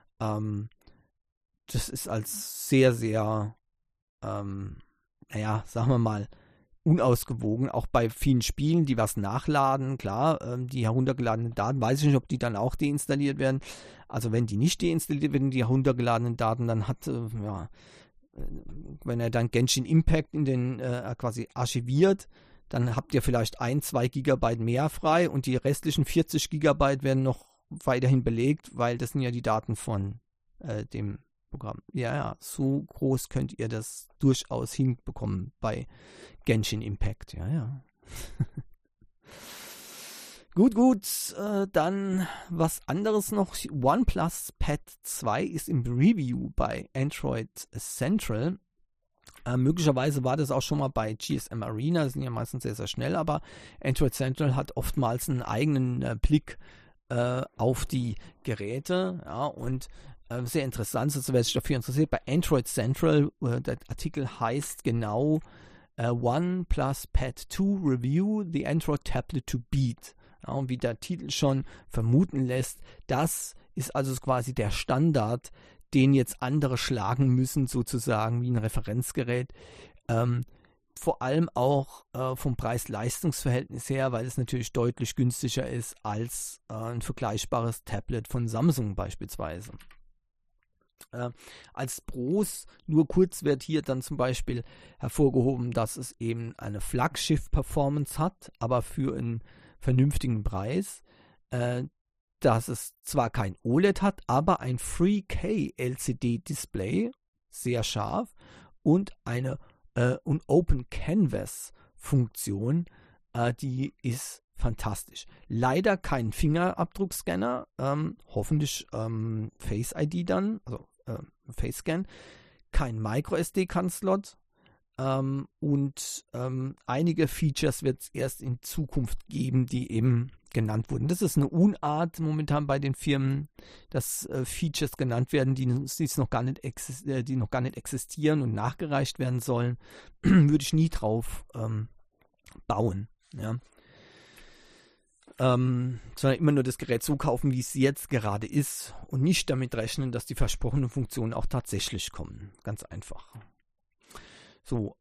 das ist als sehr, sehr, naja, sagen wir mal, unausgewogen, auch bei vielen Spielen, die was nachladen, klar, die heruntergeladenen Daten, weiß ich nicht, ob die dann auch deinstalliert werden. Also wenn die nicht deinstalliert werden, die heruntergeladenen Daten, dann hat, ja, wenn er dann Genshin Impact in den quasi archiviert, dann habt ihr vielleicht 1-2 Gigabyte mehr frei und die restlichen 40 Gigabyte werden noch weiterhin belegt, weil das sind ja die Daten von dem Programm. Ja, so groß könnt ihr das durchaus hinbekommen bei Genshin Impact. Ja. Gut, dann was anderes noch. OnePlus Pad 2 ist im Review bei Android Central. Möglicherweise war das auch schon mal bei GSM Arena, das sind ja meistens sehr, sehr schnell, aber Android Central hat oftmals einen eigenen Blick auf die Geräte, ja, und sehr interessant, also wer sich dafür interessiert, bei Android Central, der Artikel heißt genau OnePlus Pad 2 Review, the Android Tablet to Beat. Ja, und wie der Titel schon vermuten lässt, das ist also quasi der Standard, den jetzt andere schlagen müssen, sozusagen wie ein Referenzgerät. Vor allem auch vom Preis-Leistungs-Verhältnis her, weil es natürlich deutlich günstiger ist als ein vergleichbares Tablet von Samsung beispielsweise. Als Pros, nur kurz wird hier dann zum Beispiel hervorgehoben, dass es eben eine Flaggschiff-Performance hat, aber für einen vernünftigen Preis, dass es zwar kein OLED hat, aber ein 3K LCD-Display, sehr scharf, und eine Open Canvas Funktion, die ist fantastisch. Leider kein Fingerabdruckscanner, hoffentlich Face ID dann, also Face Scan, kein Micro SD-Card-Slot und einige Features wird es erst in Zukunft geben, die eben genannt wurden. Das ist eine Unart momentan bei den Firmen, dass Features genannt werden, die noch gar nicht existieren und nachgereicht werden sollen. Würde ich nie drauf bauen. Ja. Sondern immer nur das Gerät so kaufen, wie es jetzt gerade ist und nicht damit rechnen, dass die versprochenen Funktionen auch tatsächlich kommen. Ganz einfach. So,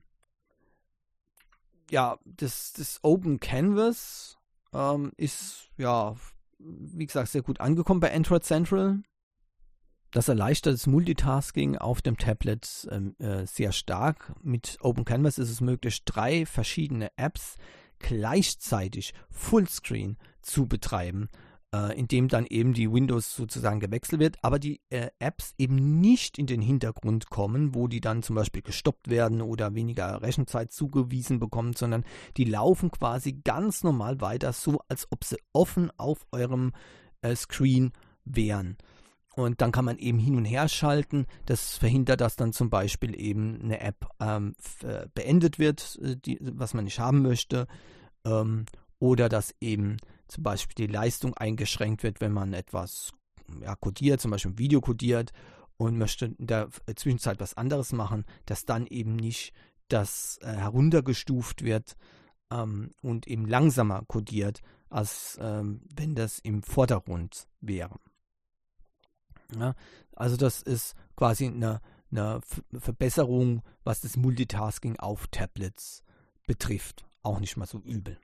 ja, das Open Canvas ist, ja, wie gesagt, sehr gut angekommen bei Android Central. Das erleichtert das Multitasking auf dem Tablet sehr stark. Mit Open Canvas ist es möglich, 3 verschiedene Apps gleichzeitig Fullscreen zu betreiben, indem dann eben die Windows sozusagen gewechselt wird, aber die Apps eben nicht in den Hintergrund kommen, wo die dann zum Beispiel gestoppt werden oder weniger Rechenzeit zugewiesen bekommen, sondern die laufen quasi ganz normal weiter, so als ob sie offen auf eurem Screen wären. Und dann kann man eben hin und her schalten. Das verhindert, dass dann zum Beispiel eben eine App beendet wird, was man nicht haben möchte. Oder dass eben zum Beispiel die Leistung eingeschränkt wird, wenn man etwas codiert, zum Beispiel ein Video codiert. und möchte in der Zwischenzeit was anderes machen, dass dann eben nicht das heruntergestuft wird und eben langsamer codiert, als wenn das im Vordergrund wäre. Ja, also das ist quasi eine Verbesserung, was das Multitasking auf Tablets betrifft. Auch nicht mal so übel.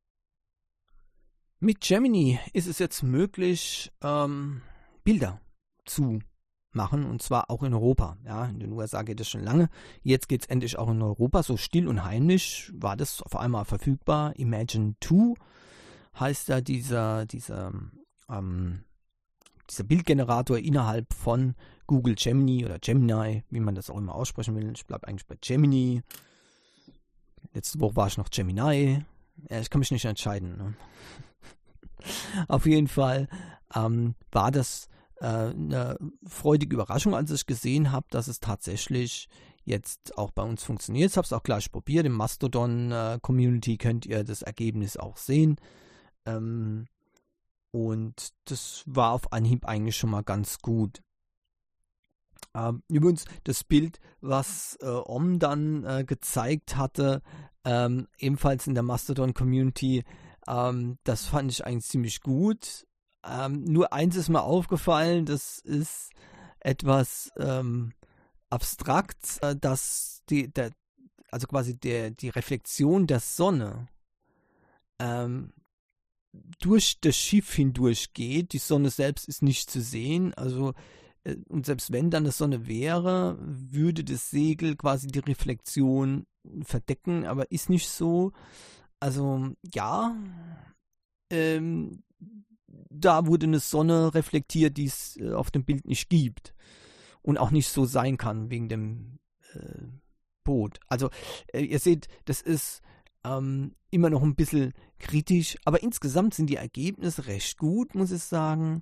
Mit Gemini ist es jetzt möglich, Bilder zu machen, und zwar auch in Europa. Ja, in den USA geht es schon lange. Jetzt geht es endlich auch in Europa. So still und heimlich war das auf einmal verfügbar. Imagen 2 heißt ja dieser Bildgenerator innerhalb von Google Gemini oder Gemini, wie man das auch immer aussprechen will. Ich bleibe eigentlich bei Gemini. Letzte Woche war ich noch Gemini. Ja, ich kann mich nicht entscheiden. Ne? Auf jeden Fall war das eine freudige Überraschung, als ich gesehen habe, dass es tatsächlich jetzt auch bei uns funktioniert. Ich habe es auch gleich probiert. Im Mastodon-Community könnt ihr das Ergebnis auch sehen. Und das war auf Anhieb eigentlich schon mal ganz gut. Übrigens, das Bild, was Om dann gezeigt hatte, ebenfalls in der Mastodon-Community, das fand ich eigentlich ziemlich gut. Nur eins ist mir aufgefallen, das ist etwas abstrakt, dass die Reflexion der Sonne durch das Schiff hindurch geht. Die Sonne selbst ist nicht zu sehen, also und selbst wenn dann eine Sonne wäre, würde das Segel quasi die Reflexion verdecken, aber ist nicht so. Also ja, da wurde eine Sonne reflektiert, die es auf dem Bild nicht gibt und auch nicht so sein kann wegen dem Boot. Also ihr seht, das ist immer noch ein bisschen kritisch, aber insgesamt sind die Ergebnisse recht gut, muss ich sagen,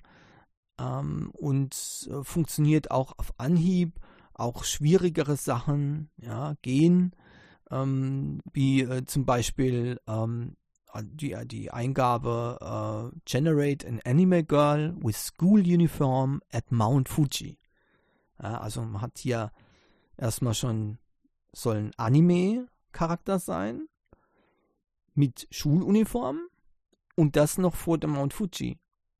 und funktioniert auch auf Anhieb. Auch schwierigere Sachen gehen, wie zum Beispiel die Eingabe Generate an Anime Girl with School Uniform at Mount Fuji. Ja, also man hat hier erstmal schon, soll ein Anime-Charakter sein mit Schuluniform und das noch vor dem Mount Fuji.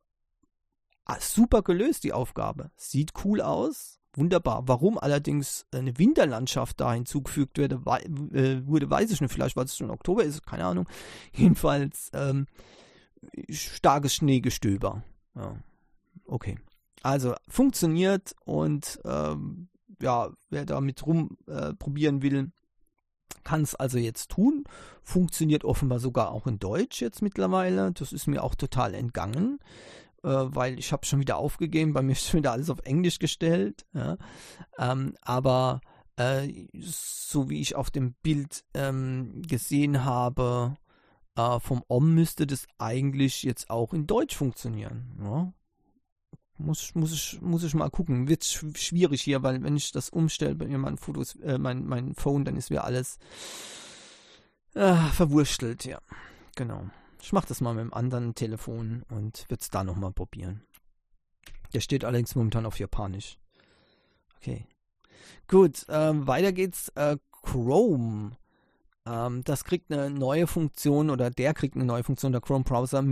Super gelöst, die Aufgabe. Sieht cool aus. Wunderbar. Warum allerdings eine Winterlandschaft da hinzugefügt wurde, weiß ich nicht. Vielleicht, weil es schon Oktober ist, keine Ahnung. Jedenfalls starkes Schneegestöber. Ja. Okay. Also funktioniert und wer damit probieren will, kann es also jetzt tun. Funktioniert offenbar sogar auch in Deutsch jetzt mittlerweile. Das ist mir auch total entgangen. Weil ich habe schon wieder aufgegeben, bei mir ist schon wieder alles auf Englisch gestellt. Ja. Aber so wie ich auf dem Bild gesehen habe, vom Om müsste das eigentlich jetzt auch in Deutsch funktionieren. Ja. Muss ich mal gucken. Wird schwierig hier, weil wenn ich das umstelle bei mir mein Phone, dann ist mir alles verwurstelt. Ja, genau. Ich mache das mal mit dem anderen Telefon und würde es da nochmal probieren. Der steht allerdings momentan auf Japanisch. Okay. Gut, weiter geht's. Chrome. Das kriegt eine neue Funktion, oder der kriegt eine neue Funktion, der Chrome-Browser,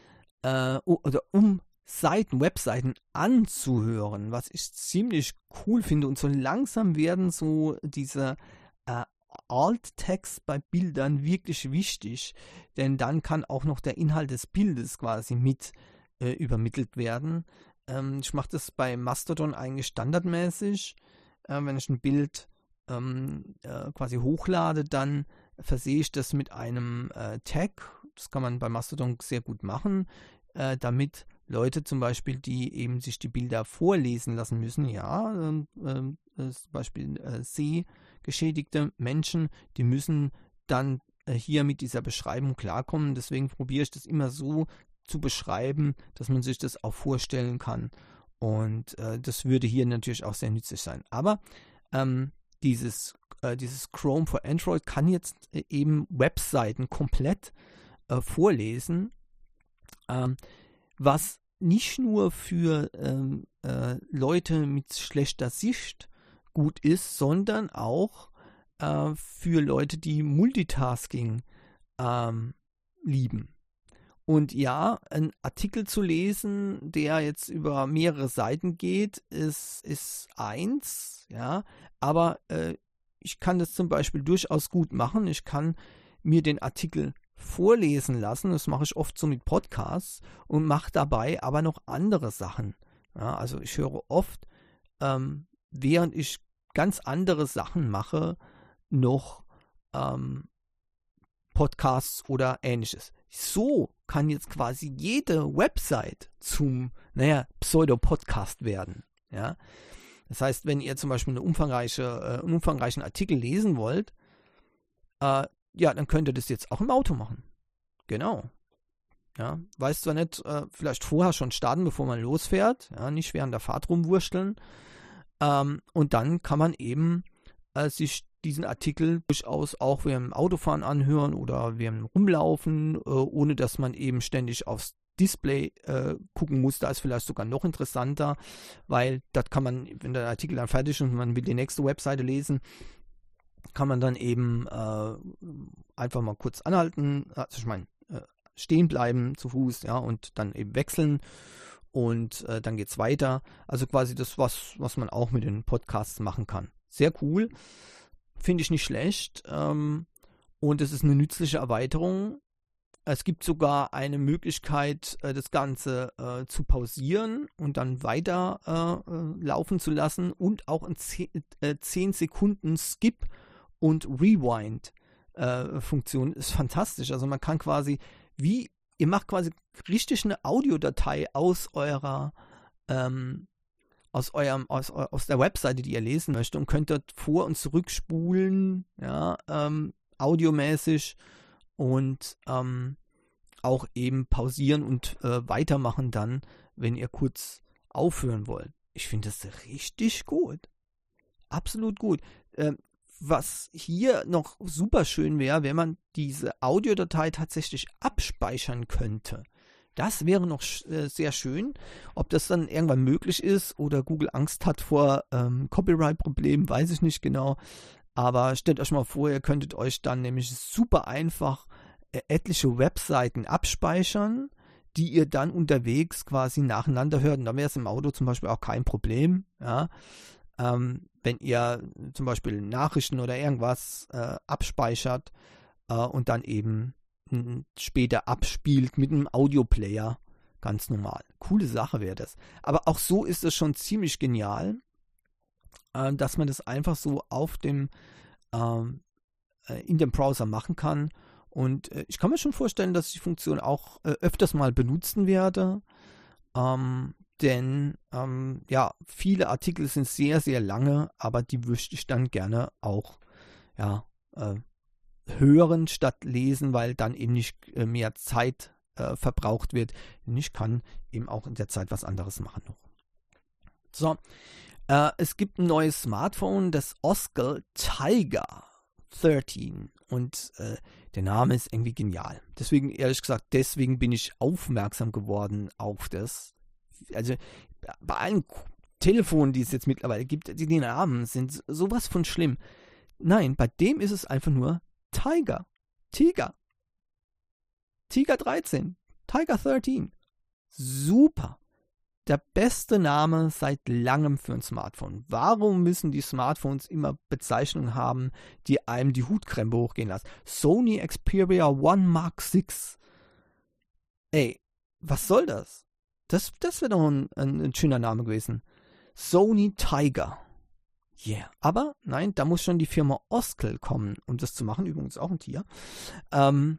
um Webseiten anzuhören, was ich ziemlich cool finde. Und so langsam werden so diese Alt-Text bei Bildern wirklich wichtig, denn dann kann auch noch der Inhalt des Bildes quasi mit übermittelt werden. Ich mache das bei Mastodon eigentlich standardmäßig. Wenn ich ein Bild quasi hochlade, dann versehe ich das mit einem Tag. Das kann man bei Mastodon sehr gut machen, damit Leute zum Beispiel, die eben sich die Bilder vorlesen lassen müssen, zum Beispiel sehgeschädigte Menschen, die müssen dann hier mit dieser Beschreibung klarkommen. Deswegen probiere ich das immer so zu beschreiben, dass man sich das auch vorstellen kann. Und das würde hier natürlich auch sehr nützlich sein. Aber dieses Chrome for Android kann jetzt eben Webseiten komplett vorlesen, was nicht nur für Leute mit schlechter Sicht gut ist, sondern auch für Leute, die Multitasking lieben. Und ja, einen Artikel zu lesen, der jetzt über mehrere Seiten geht, ist eins, ja, aber ich kann das zum Beispiel durchaus gut machen. Ich kann mir den Artikel vorlesen lassen, das mache ich oft so mit Podcasts und mache dabei aber noch andere Sachen. Ja, also ich höre oft, während ich ganz andere Sachen mache, noch Podcasts oder ähnliches. So kann jetzt quasi jede Website zum, Pseudo-Podcast werden. Ja? Das heißt, wenn ihr zum Beispiel einen umfangreichen Artikel lesen wollt, dann könnt ihr das jetzt auch im Auto machen. Genau. Ja, weiß zwar nicht, vielleicht vorher schon starten, bevor man losfährt, ja, nicht während der Fahrt rumwursteln. Und dann kann man eben sich diesen Artikel durchaus auch während dem Autofahren anhören oder während dem Rumlaufen, ohne dass man eben ständig aufs Display gucken muss. Da ist vielleicht sogar noch interessanter, weil das kann man, wenn der Artikel dann fertig ist und man will die nächste Webseite lesen, kann man dann eben einfach mal kurz anhalten, also ich meine, stehen bleiben zu Fuß, ja, und dann eben wechseln und dann geht's weiter. Also quasi das, was man auch mit den Podcasts machen kann. Sehr cool, finde ich nicht schlecht und es ist eine nützliche Erweiterung. Es gibt sogar eine Möglichkeit, das Ganze zu pausieren und dann weiter laufen zu lassen und auch ein 10 Sekunden Skip und Rewind Funktion ist fantastisch. Also man kann quasi, ihr macht quasi richtig eine Audiodatei aus der Webseite, die ihr lesen möchtet und könnt dort vor- und zurückspulen, ja, audiomäßig und auch eben pausieren und weitermachen dann, wenn ihr kurz aufhören wollt. Ich finde das richtig gut. Absolut gut. Was hier noch super schön wäre, wenn man diese Audiodatei tatsächlich abspeichern könnte. Das wäre noch sehr schön. Ob das dann irgendwann möglich ist oder Google Angst hat vor Copyright-Problemen, weiß ich nicht genau. Aber stellt euch mal vor, ihr könntet euch dann nämlich super einfach etliche Webseiten abspeichern, die ihr dann unterwegs quasi nacheinander hört. Und dann wäre es im Auto zum Beispiel auch kein Problem. Ja? Wenn ihr zum Beispiel Nachrichten oder irgendwas abspeichert und dann eben später abspielt mit einem Audioplayer, ganz normal. Coole Sache wäre das. Aber auch so ist es schon ziemlich genial, dass man das einfach so in dem Browser machen kann. Und ich kann mir schon vorstellen, dass ich die Funktion auch öfters mal benutzen werde. Denn viele Artikel sind sehr, sehr lange, aber die möchte ich dann gerne auch hören statt lesen, weil dann eben nicht mehr Zeit verbraucht wird. Und ich kann eben auch in der Zeit was anderes machen noch. So, es gibt ein neues Smartphone, das Oskel Tiger 13 und der Name ist irgendwie genial. Deswegen, ehrlich gesagt, bin ich aufmerksam geworden auf das. Also bei allen Telefonen, die es jetzt mittlerweile gibt, die Namen sind sowas von schlimm. Nein, bei dem ist es einfach nur Tiger 13, Tiger 13. Super. Der beste Name seit langem für ein Smartphone. Warum müssen die Smartphones immer Bezeichnungen haben, die einem die Hutkrempe hochgehen lassen? Sony Xperia One Mark 6. Ey, was soll das? Das wäre doch ein schöner Name gewesen. Sony Tiger. Yeah. Aber nein, da muss schon die Firma Oskel kommen, um das zu machen. Übrigens auch ein Tier. Denn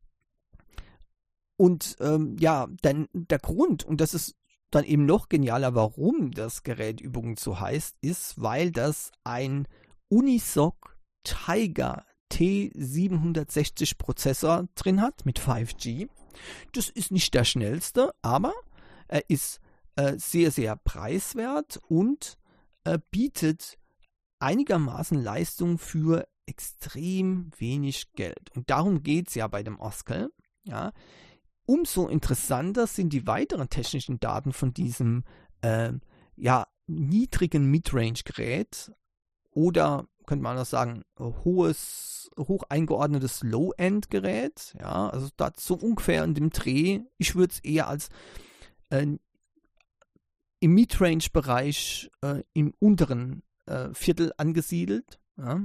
der Grund, und das ist dann eben noch genialer, warum das Gerät übrigens so heißt, ist, weil das ein Unisoc Tiger T760 Prozessor drin hat mit 5G. Das ist nicht der schnellste, aber er ist sehr, sehr preiswert und bietet einigermaßen Leistung für extrem wenig Geld. Und darum geht es ja bei dem Oskel. Ja. Umso interessanter sind die weiteren technischen Daten von diesem niedrigen Midrange-Gerät oder, könnte man auch sagen, hoch eingeordnetes Low-End-Gerät. Ja, also da so ungefähr in dem Dreh. Ich würde es eher als im Midrange-Bereich im unteren Viertel angesiedelt. Ja.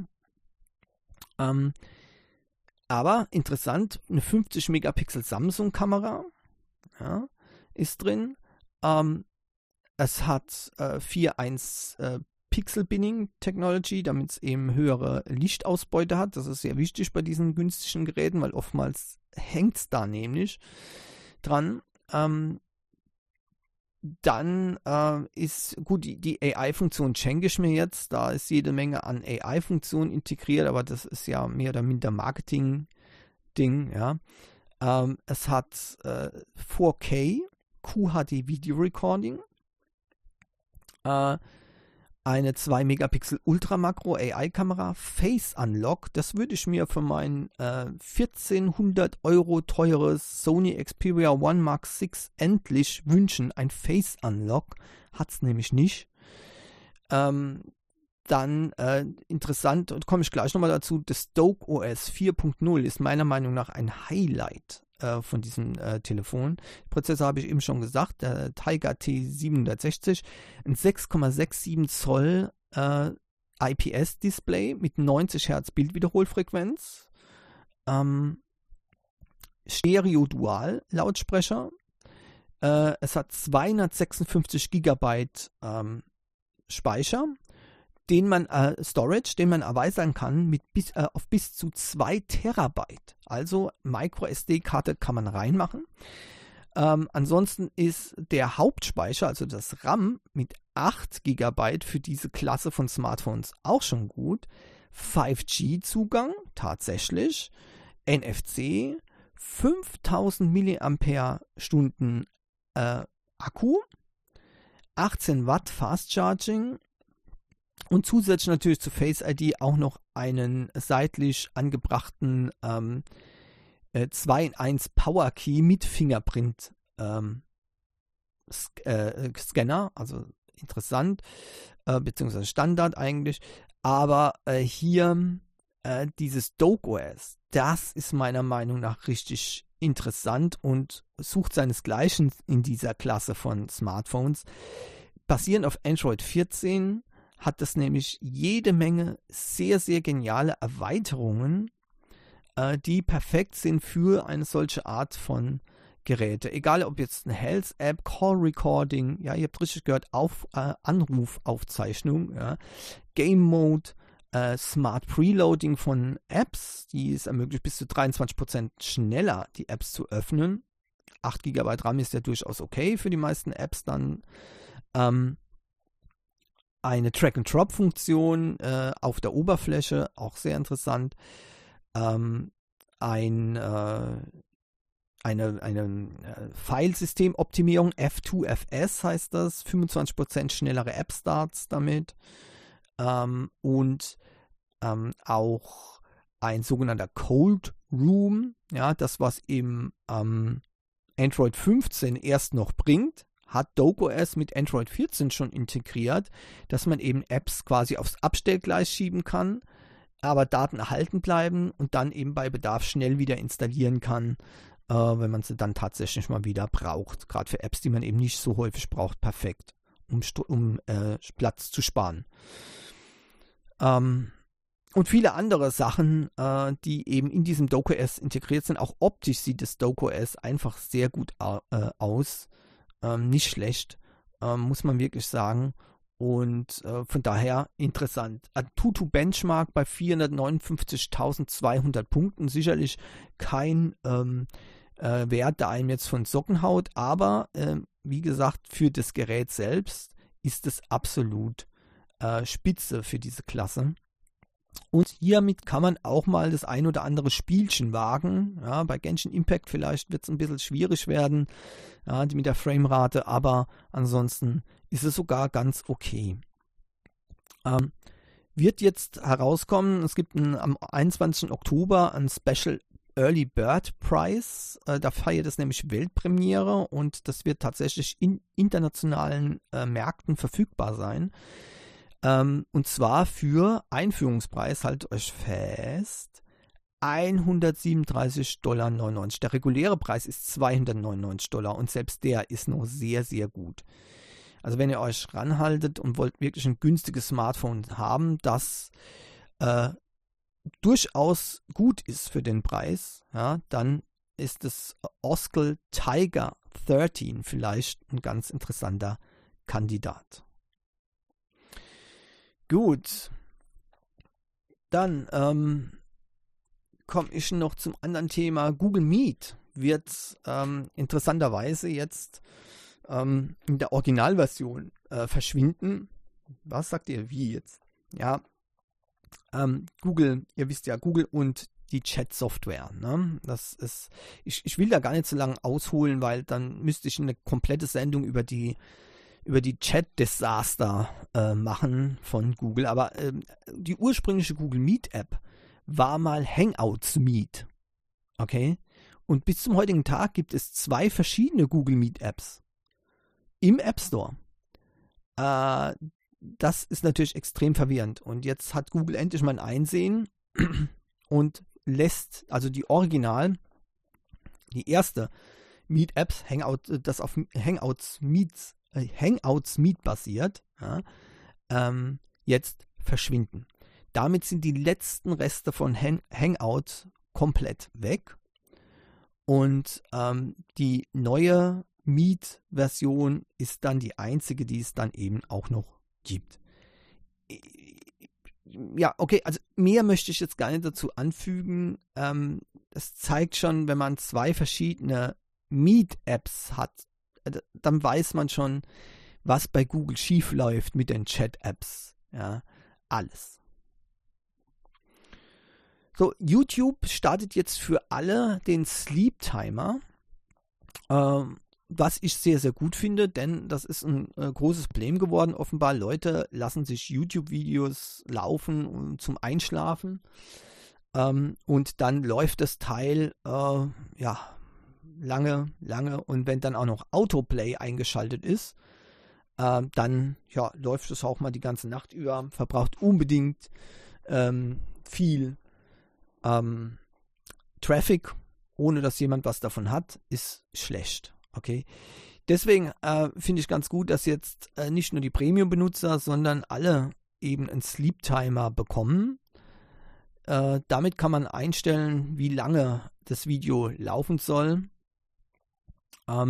Aber interessant, eine 50 Megapixel Samsung-Kamera ist drin. Es hat 4.1 Pixel Binning Technology, damit es eben höhere Lichtausbeute hat. Das ist sehr wichtig bei diesen günstigen Geräten, weil oftmals hängt es da nämlich dran. Dann ist gut, die AI-Funktion schenke ich mir jetzt. Da ist jede Menge an AI-Funktionen integriert, aber das ist ja mehr oder minder Marketing-Ding. Ja. Es hat 4K QHD Video Recording, eine 2 Megapixel Ultramakro AI-Kamera, Face Unlock. Das würde ich mir für mein 1400 € teures Sony Xperia One Mark VI endlich wünschen. Ein Face Unlock hat es nämlich nicht. Dann interessant, und komme ich gleich nochmal dazu, das Stoke OS 4.0 ist meiner Meinung nach ein Highlight von diesem Telefon. Prozessor habe ich eben schon gesagt, der Tiger T760, ein 6,67 Zoll IPS-Display mit 90 Hertz Bildwiederholfrequenz, Stereo-Dual-Lautsprecher, es hat 256 Gigabyte Speicher, den man erweitern kann auf bis zu 2 Terabyte. Also Micro-SD-Karte kann man reinmachen. Ansonsten ist der Hauptspeicher, also das RAM, mit 8 GB für diese Klasse von Smartphones auch schon gut. 5G-Zugang, tatsächlich. NFC, 5000 mAh Akku, 18 Watt Fast Charging und zusätzlich natürlich zu Face ID auch noch einen seitlich angebrachten 2-in-1 Power Key mit Fingerprint Scanner, also interessant, beziehungsweise Standard eigentlich. Aber hier dieses Stoke OS, das ist meiner Meinung nach richtig interessant und sucht seinesgleichen in dieser Klasse von Smartphones. Basierend auf Android 14 hat das nämlich jede Menge sehr, sehr geniale Erweiterungen, die perfekt sind für eine solche Art von Geräte. Egal ob jetzt eine Health-App, Call-Recording, ja, ihr habt richtig gehört, Anrufaufzeichnung, ja, Game-Mode, Smart Preloading von Apps, die es ermöglicht, bis zu 23% schneller die Apps zu öffnen. 8 GB RAM ist ja durchaus okay für die meisten Apps dann. Eine Drag-and-Drop-Funktion auf der Oberfläche, auch sehr interessant. Eine Filesystem-Optimierung, F2FS heißt das, 25% schnellere App-Starts damit. Und auch ein sogenannter Cold Room, ja, das was im Android 15 erst noch bringt, hat Stoke OS mit Android 14 schon integriert, dass man eben Apps quasi aufs Abstellgleis schieben kann, aber Daten erhalten bleiben und dann eben bei Bedarf schnell wieder installieren kann, wenn man sie dann tatsächlich mal wieder braucht. Gerade für Apps, die man eben nicht so häufig braucht, perfekt, um Platz zu sparen. Und viele andere Sachen, die eben in diesem Stoke OS integriert sind. Auch optisch sieht das Stoke OS einfach sehr gut aus. Nicht schlecht, muss man wirklich sagen. Und von daher interessant. Antutu Benchmark bei 459.200 Punkten. Sicherlich kein Wert, der einem jetzt von Socken haut. Aber wie gesagt, für das Gerät selbst ist es absolut spitze für diese Klasse. Und hiermit kann man auch mal das ein oder andere Spielchen wagen. Ja, bei Genshin Impact vielleicht wird es ein bisschen schwierig werden, ja, mit der Framerate, aber ansonsten ist es sogar ganz okay. Wird jetzt herauskommen, es gibt am 21. Oktober ein Special Early Bird Prize. Da feiert es nämlich Weltpremiere und das wird tatsächlich in internationalen Märkten verfügbar sein. Und zwar für Einführungspreis, haltet euch fest, $137,99. Der reguläre Preis ist $299 und selbst der ist noch sehr, sehr gut. Also wenn ihr euch ranhaltet und wollt wirklich ein günstiges Smartphone haben, das durchaus gut ist für den Preis, ja, dann ist das Oscal Tiger 13 vielleicht ein ganz interessanter Kandidat. Gut, dann komme ich noch zum anderen Thema. Google Meet wird interessanterweise jetzt in der Originalversion verschwinden. Was sagt ihr, wie jetzt? Ja, Google, ihr wisst ja, Google und die Chat-Software. Ne? Das ist, ich will da gar nicht so lange ausholen, weil dann müsste ich eine komplette Sendung über die Chat-Desaster machen von Google. Aber die ursprüngliche Google Meet-App war mal Hangouts Meet. Okay? Und bis zum heutigen Tag gibt es 2 verschiedene Google Meet-Apps im App Store. Das ist natürlich extrem verwirrend. Und jetzt hat Google endlich mal ein Einsehen und lässt, also die erste Meet-Apps, das auf Hangouts Meet basiert, ja, jetzt verschwinden. Damit sind die letzten Reste von Hangout komplett weg und die neue Meet-Version ist dann die einzige, die es dann eben auch noch gibt. Ja, okay, also mehr möchte ich jetzt gar nicht dazu anfügen. Das zeigt schon, wenn man 2 verschiedene Meet-Apps hat, dann weiß man schon, was bei Google schief läuft mit den Chat-Apps. Ja, alles. So, YouTube startet jetzt für alle den Sleep Timer, was ich sehr, sehr gut finde, denn das ist ein großes Problem geworden. Offenbar Leute lassen sich YouTube-Videos laufen zum Einschlafen und dann läuft das Teil lange und wenn dann auch noch Autoplay eingeschaltet ist, dann läuft es auch mal die ganze Nacht über, verbraucht unbedingt viel Traffic, ohne dass jemand was davon hat, ist schlecht. Okay, deswegen finde ich ganz gut, dass jetzt nicht nur die Premium-Benutzer, sondern alle eben einen Sleep Timer bekommen. Damit kann man einstellen, wie lange das Video laufen soll. Da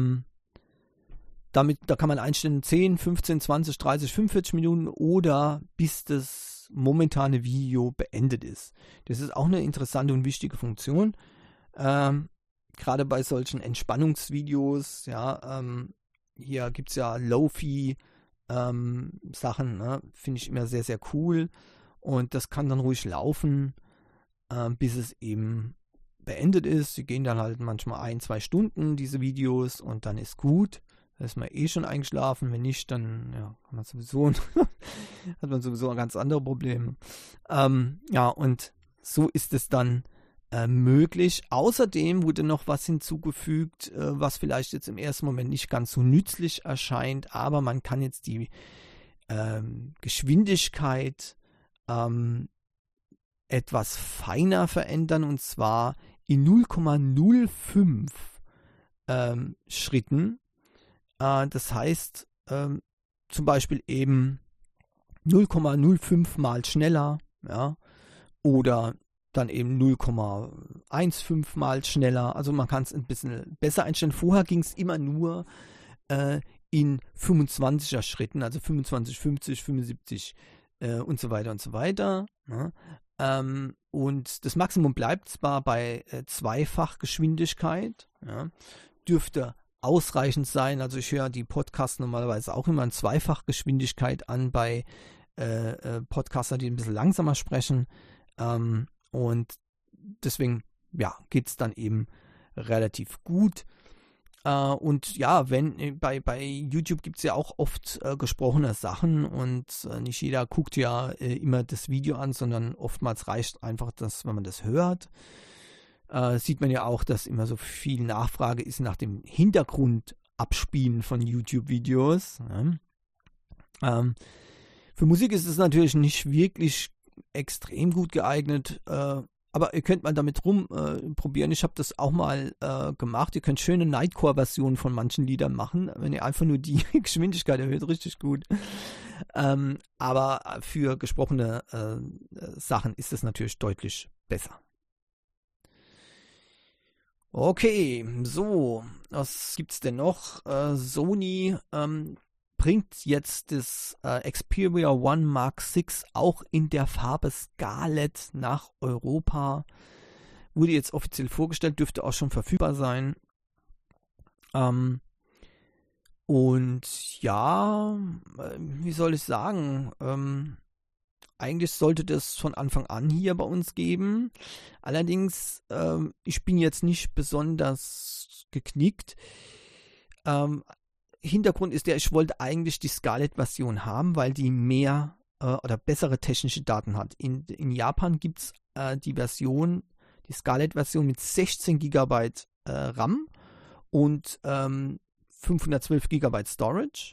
kann man einstellen 10, 15, 20, 30, 45 Minuten oder bis das momentane Video beendet ist. Das ist auch eine interessante und wichtige Funktion. Gerade bei solchen Entspannungsvideos, ja, hier gibt es ja Lo-Fi Sachen, ne? Finde ich immer sehr, sehr cool. Und das kann dann ruhig laufen, bis es eben beendet ist. Sie gehen dann halt manchmal 1-2 Stunden, diese Videos, und dann ist gut. Da ist man schon eingeschlafen. Wenn nicht, dann hat man sowieso ganz andere Probleme. Und so ist es dann möglich. Außerdem wurde noch was hinzugefügt, was vielleicht jetzt im ersten Moment nicht ganz so nützlich erscheint, aber man kann jetzt die Geschwindigkeit etwas feiner verändern, und zwar in 0,05 Schritten. Das heißt zum Beispiel eben 0,05 mal schneller, ja, oder dann eben 0,15 mal schneller. Also man kann es ein bisschen besser einstellen. Vorher ging es immer nur in 25er Schritten, also 25, 50, 75 und so weiter und so weiter. Ja. Und das Maximum bleibt zwar bei Zweifachgeschwindigkeit, ja, dürfte ausreichend sein. Also ich höre die Podcasts normalerweise auch immer in Zweifachgeschwindigkeit an bei Podcastern, die ein bisschen langsamer sprechen. Und deswegen geht es dann eben relativ gut. Und ja, bei YouTube gibt es ja auch oft gesprochene Sachen, und nicht jeder guckt ja immer das Video an, sondern oftmals reicht einfach das, wenn man das hört. sieht man ja auch, dass immer so viel Nachfrage ist nach dem Hintergrundabspielen von YouTube-Videos. Für Musik ist es natürlich nicht wirklich extrem gut geeignet, aber ihr könnt mal damit rumprobieren. Ich habe das auch mal gemacht. Ihr könnt schöne Nightcore-Versionen von manchen Liedern machen, wenn ihr einfach nur die Geschwindigkeit erhöht, richtig gut. Aber für gesprochene Sachen ist es natürlich deutlich besser. Okay, so, was gibt's denn noch? Sony bringt jetzt das Xperia One Mark VI auch in der Farbe Scarlet nach Europa. Wurde jetzt offiziell vorgestellt, dürfte auch schon verfügbar sein. Und ja, wie soll ich sagen? Eigentlich sollte das von Anfang an hier bei uns geben. Allerdings, ich bin jetzt nicht besonders geknickt. Hintergrund ist ich wollte eigentlich die Scarlett-Version haben, weil die mehr oder bessere technische Daten hat. In Japan gibt es die Scarlett-Version mit 16 GB RAM und 512 GB Storage.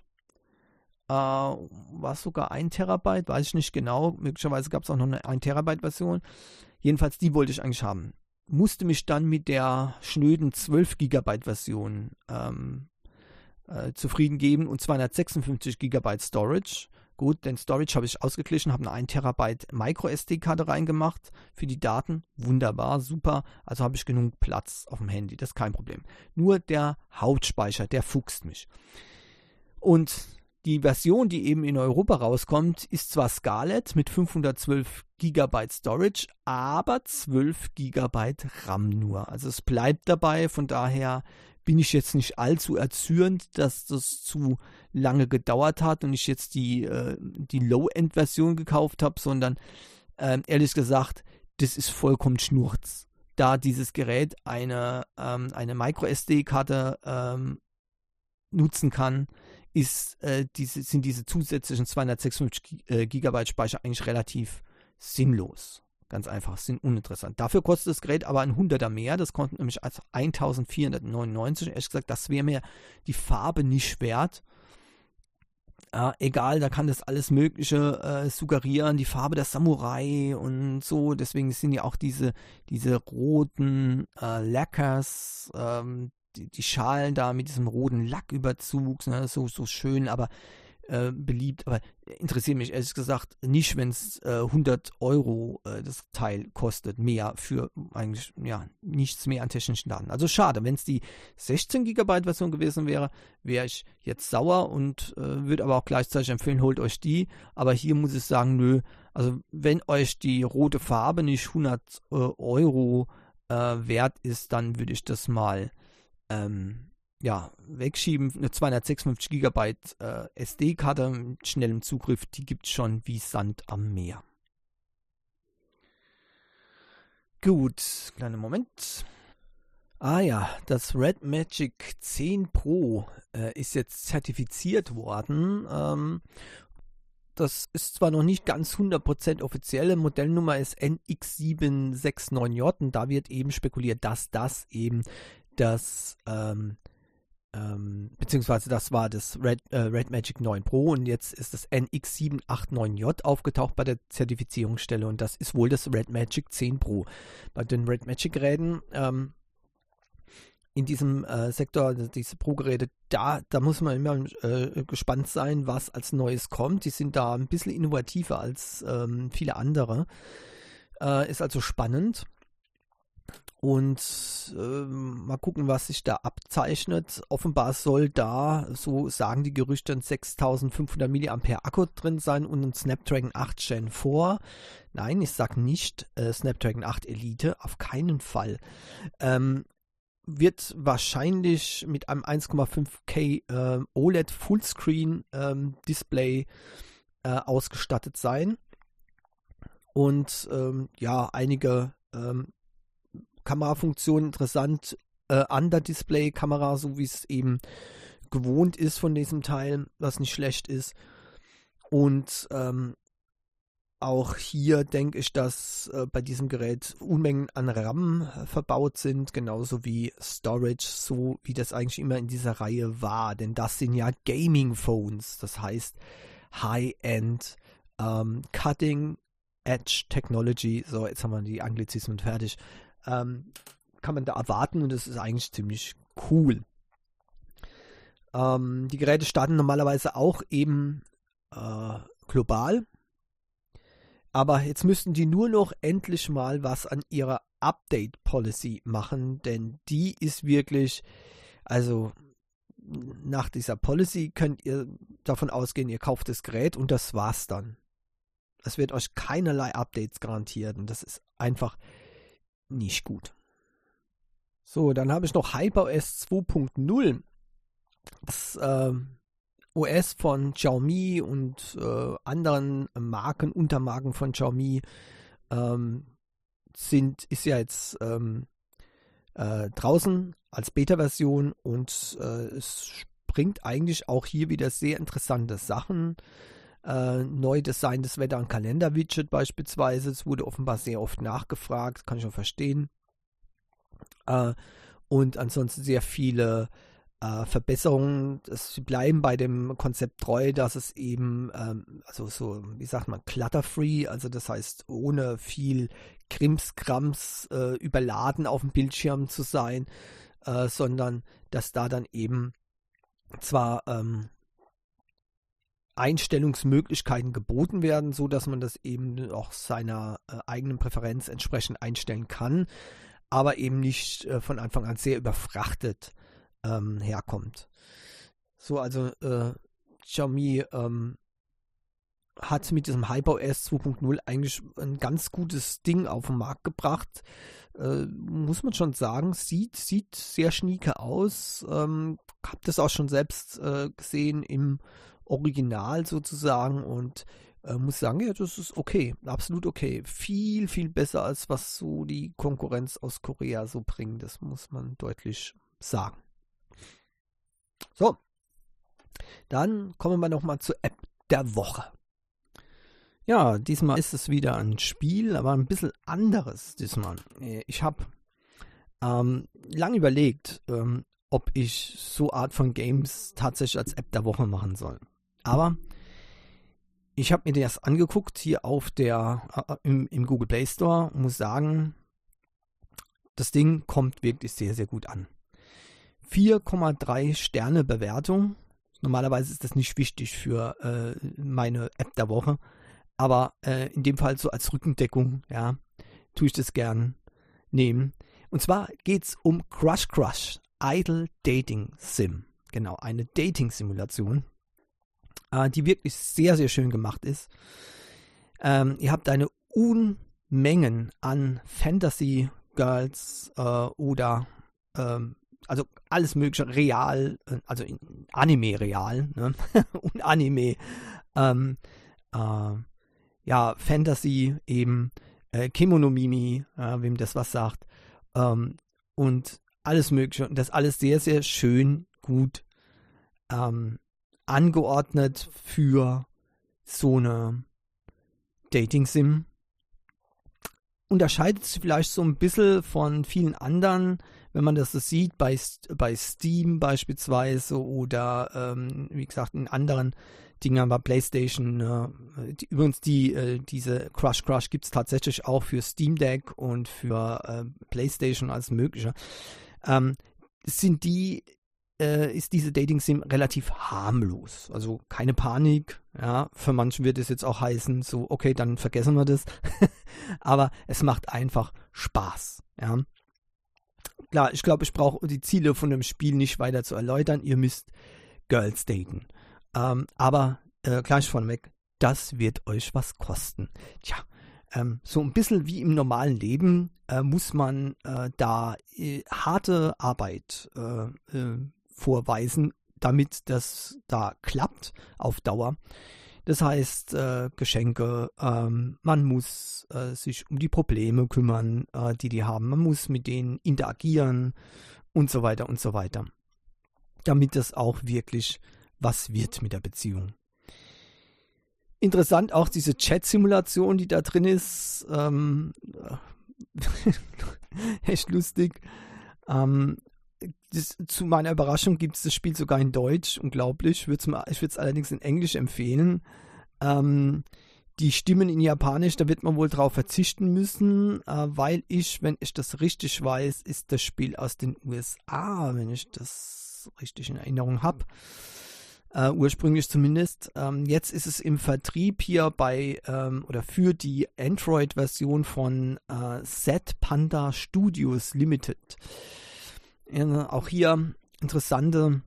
War sogar 1 Terabyte, weiß ich nicht genau. Möglicherweise gab es auch noch eine 1 Terabyte Version. Jedenfalls die wollte ich eigentlich haben. Musste mich dann mit der schnöden 12 GB Version zufrieden geben und 256 GB Storage. Gut, den Storage habe ich ausgeglichen, habe eine 1 Terabyte Micro-SD-Karte reingemacht für die Daten. Wunderbar, super. Also habe ich genug Platz auf dem Handy, das ist kein Problem. Nur der Hauptspeicher, der fuchst mich. Und die Version, die eben in Europa rauskommt, ist zwar Scarlett mit 512 GB Storage, aber 12 GB RAM nur. Also es bleibt dabei, von daher bin ich jetzt nicht allzu erzürnt, dass das zu lange gedauert hat und ich jetzt die Low-End-Version gekauft habe, sondern ehrlich gesagt, das ist vollkommen Schnurz. Da dieses Gerät eine Micro-SD-Karte nutzen kann, sind diese zusätzlichen 256 GB Speicher eigentlich relativ sinnlos. Ganz einfach, sind uninteressant. Dafür kostet das Gerät aber ein 100er mehr. Das kostet nämlich als 1499. Ehrlich gesagt, das wäre mir die Farbe nicht wert. Egal, da kann das alles Mögliche suggerieren. Die Farbe der Samurai und so. Deswegen sind ja auch diese roten Lacquers, die Schalen da mit diesem roten Lacküberzug, ne, so schön, aber beliebt, aber interessiert mich ehrlich gesagt nicht, wenn es 100 Euro das Teil kostet, mehr für eigentlich nichts mehr an technischen Daten. Also schade, wenn es die 16 GB Version gewesen wäre, wäre ich jetzt sauer und würde aber auch gleichzeitig empfehlen, holt euch die, aber hier muss ich sagen, nö, also wenn euch die rote Farbe nicht 100 Euro wert ist, dann würde ich das mal wegschieben. Eine 256 GB SD-Karte mit schnellem Zugriff, die gibt es schon wie Sand am Meer. Gut, kleinen Moment. Das Red Magic 10 Pro ist jetzt zertifiziert worden. Das ist zwar noch nicht ganz 100% offizielle Modellnummer ist NX769J und da wird eben spekuliert, dass das eben beziehungsweise das war das Red Magic 9 Pro und jetzt ist das NX789J aufgetaucht bei der Zertifizierungsstelle und das ist wohl das Red Magic 10 Pro. Bei den Red Magic Geräten in diesem Sektor, diese Pro-Geräte, da muss man immer gespannt sein, was als Neues kommt. Die sind da ein bisschen innovativer als viele andere. Ist also spannend. Und mal gucken, was sich da abzeichnet. Offenbar soll da, so sagen die Gerüchte, ein 6500 mAh Akku drin sein und ein Snapdragon 8 Gen 4. Nein, ich sage nicht Snapdragon 8 Elite, auf keinen Fall. Wird wahrscheinlich mit einem 1,5K OLED Fullscreen Display ausgestattet sein. Und einige Kamerafunktionen interessant, Under-Display-Kamera, so wie es eben gewohnt ist von diesem Teil, was nicht schlecht ist. Und Auch hier denke ich, dass bei diesem Gerät Unmengen an RAM verbaut sind, genauso wie Storage, so wie das eigentlich immer in dieser Reihe war. Denn das sind ja Gaming-Phones, das heißt High-End, Cutting-Edge Technology. So, jetzt haben wir die Anglizismen fertig. Kann man da erwarten und das ist eigentlich ziemlich cool. Die Geräte starten normalerweise auch eben global. Aber jetzt müssten die nur noch endlich mal was an ihrer Update-Policy machen, denn die ist wirklich, also nach dieser Policy könnt ihr davon ausgehen, ihr kauft das Gerät und das war's dann. Es wird euch keinerlei Updates garantiert und das ist einfach nicht gut. So, dann habe ich noch HyperOS 2.0. Das OS von Xiaomi und anderen Marken, Untermarken von Xiaomi ist ja jetzt draußen als Beta-Version und es bringt eigentlich auch hier wieder sehr interessante Sachen. Neu designtes Wetter- und Kalender-Widget beispielsweise, es wurde offenbar sehr oft nachgefragt, kann ich auch verstehen. Und ansonsten sehr viele Verbesserungen. Sie bleiben bei dem Konzept treu, dass es eben, also so, wie sagt man, clutter-free, also das heißt, ohne viel Krimskrams überladen auf dem Bildschirm zu sein, sondern dass da dann eben zwar Einstellungsmöglichkeiten geboten werden, so dass man das eben auch seiner eigenen Präferenz entsprechend einstellen kann, aber eben nicht von Anfang an sehr überfrachtet herkommt. So, also Xiaomi hat mit diesem HyperOS 2.0 eigentlich ein ganz gutes Ding auf den Markt gebracht. Muss man schon sagen, sieht sehr schnieke aus. Hab das auch schon selbst gesehen im Original sozusagen und muss sagen, ja, das ist okay, absolut okay. Viel, viel besser als was so die Konkurrenz aus Korea so bringt. Das muss man deutlich sagen. So, dann kommen wir nochmal zur App der Woche. Ja, diesmal ist es wieder ein Spiel, aber ein bisschen anderes diesmal. Ich habe lange überlegt, ob ich so Art von Games tatsächlich als App der Woche machen soll. Aber ich habe mir das angeguckt hier auf im Google Play Store und muss sagen, das Ding kommt wirklich sehr, sehr gut an. 4,3 Sterne Bewertung. Normalerweise ist das nicht wichtig für meine App der Woche, aber in dem Fall so als Rückendeckung, ja, tue ich das gern nehmen. Und zwar geht es um Crush Idle Dating Sim. Genau, eine Dating-Simulation, die wirklich sehr, sehr schön gemacht ist. Ihr habt eine Unmengen an Fantasy-Girls oder also alles mögliche real, also Anime real, ne? Und Anime, ja, Fantasy eben, Kemono Mimi, wem das was sagt, und alles mögliche. Und das alles sehr, sehr schön, gut angeordnet für so eine Dating-Sim. Unterscheidet sich vielleicht so ein bisschen von vielen anderen, wenn man das so sieht, bei Steam beispielsweise oder wie gesagt in anderen Dingern bei PlayStation. Übrigens diese Crush gibt es tatsächlich auch für Steam Deck und für PlayStation als mögliche. Ist diese Dating-Sim relativ harmlos. Also keine Panik. Ja, für manche wird es jetzt auch heißen, so, okay, dann vergessen wir das. Aber es macht einfach Spaß. Ja. Klar, ich glaube, ich brauche die Ziele von dem Spiel nicht weiter zu erläutern. Ihr müsst Girls daten. Aber gleich vorneweg, das wird euch was kosten. Tja, so ein bisschen wie im normalen Leben muss man da harte Arbeit vorweisen, damit das da klappt auf Dauer. Das heißt, Geschenke, man muss sich um die Probleme kümmern, die haben. Man muss mit denen interagieren und so weiter, damit das auch wirklich was wird mit der Beziehung. Interessant auch diese Chat-Simulation, die da drin ist. Echt lustig. Zu meiner Überraschung gibt es das Spiel sogar in Deutsch. Unglaublich. Ich würde es allerdings in Englisch empfehlen. Die Stimmen in Japanisch, da wird man wohl drauf verzichten müssen, weil wenn ich das richtig weiß, ist das Spiel aus den USA, wenn ich das richtig in Erinnerung habe. Ursprünglich zumindest. Jetzt ist es im Vertrieb hier oder für die Android-Version von Z-Panda Studios Limited. Auch hier interessante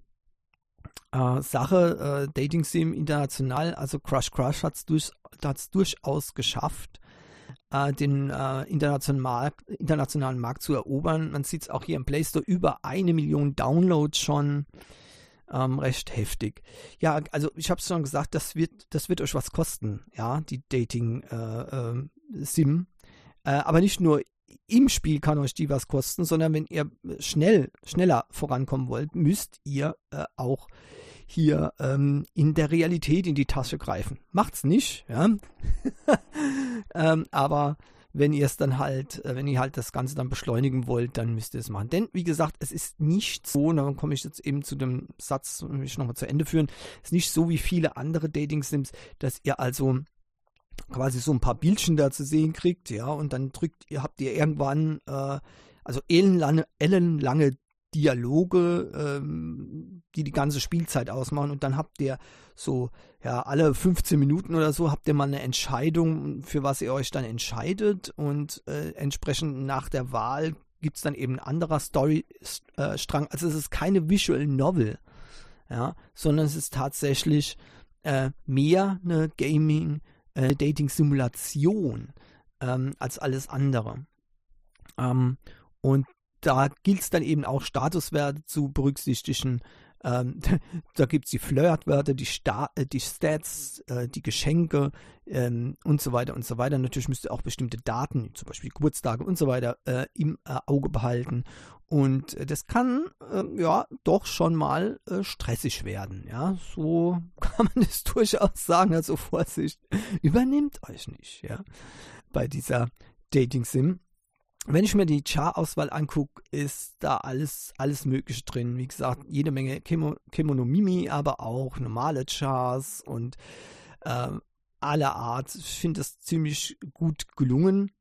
Sache, Dating Sim international, also Crush hat es durchaus geschafft, den internationalen Markt zu erobern. Man sieht es auch hier im Play Store, über 1 Million Downloads schon. Recht heftig. Ja, also ich habe es schon gesagt, das wird euch was kosten, ja, die Dating Sim. Aber nicht nur im Spiel kann euch die was kosten, sondern wenn ihr schneller vorankommen wollt, müsst ihr auch hier in der Realität in die Tasche greifen. Macht's nicht, ja. Aber wenn ihr halt das Ganze dann beschleunigen wollt, dann müsst ihr es machen. Denn, wie gesagt, es ist nicht so, dann komme ich jetzt eben zu dem Satz, will ich nochmal zu Ende führen, es ist nicht so wie viele andere Dating-Sims, dass ihr also quasi so ein paar Bildchen da zu sehen kriegt, ja, und dann habt ihr irgendwann also ellenlange Dialoge, die ganze Spielzeit ausmachen, und dann habt ihr so, ja, alle 15 Minuten oder so habt ihr mal eine Entscheidung, für was ihr euch dann entscheidet, und entsprechend nach der Wahl gibt es dann eben ein anderer Storystrang. Also es ist keine Visual Novel, ja, sondern es ist tatsächlich mehr eine Dating-Simulation als alles andere. Und da gilt es dann eben auch, Statuswerte zu berücksichtigen. Da gibt es die Flirtwerte, die Stats, die Geschenke und so weiter und so weiter. Natürlich müsst ihr auch bestimmte Daten, zum Beispiel Geburtstage und so weiter, im Auge behalten. Und das kann ja doch schon mal stressig werden. Ja, so kann man es durchaus sagen. Also Vorsicht, übernehmt euch nicht, ja, bei dieser Dating-Sim. Wenn ich mir die Char-Auswahl angucke, ist da alles Mögliche drin. Wie gesagt, jede Menge Kemonomimi, aber auch normale Chars und aller Art. Ich finde das ziemlich gut gelungen.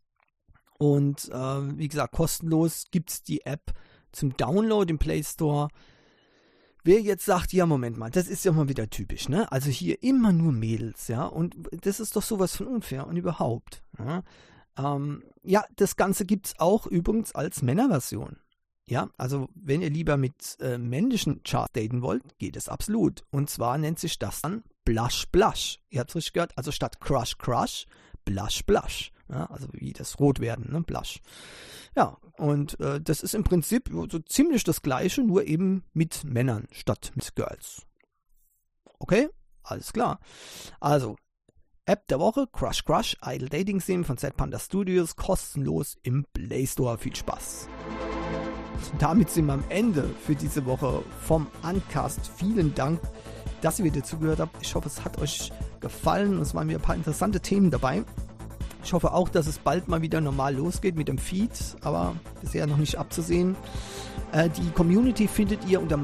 Und wie gesagt, kostenlos gibt es die App zum Download im Play Store. Wer jetzt sagt, ja, Moment mal, das ist ja mal wieder typisch, ne? Also hier immer nur Mädels, ja, und das ist doch sowas von unfair und überhaupt, ja. Ja, das Ganze gibt es auch übrigens als Männerversion. Ja, also wenn ihr lieber mit männlichen Charts daten wollt, geht es absolut. Und zwar nennt sich das dann Blush Blush. Ihr habt es richtig gehört, also statt Crush Blush Blush. Ja, also wie das Rotwerden, ne? Blush. Ja, und das ist im Prinzip so ziemlich das Gleiche, nur eben mit Männern statt mit Girls. Okay, alles klar. Also, App der Woche, Crush, Idle Dating Sim von Z-Panda Studios, kostenlos im Play Store. Viel Spaß. Und damit sind wir am Ende für diese Woche vom Uncast. Vielen Dank, dass ihr wieder zugehört habt. Ich hoffe, es hat euch gefallen. Es waren wieder ein paar interessante Themen dabei. Ich hoffe auch, dass es bald mal wieder normal losgeht mit dem Feed, aber bisher noch nicht abzusehen. Die Community findet ihr unter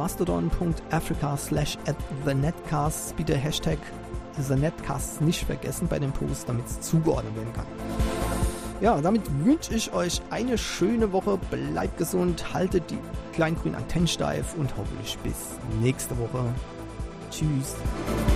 mastodon.africa/@thenetcast. Bitte Hashtag TheNetcast nicht vergessen bei dem Post, damit es zugeordnet werden kann. Ja, damit wünsche ich euch eine schöne Woche. Bleibt gesund, haltet die kleinen grünen Antennen steif und hoffentlich bis nächste Woche. Tschüss.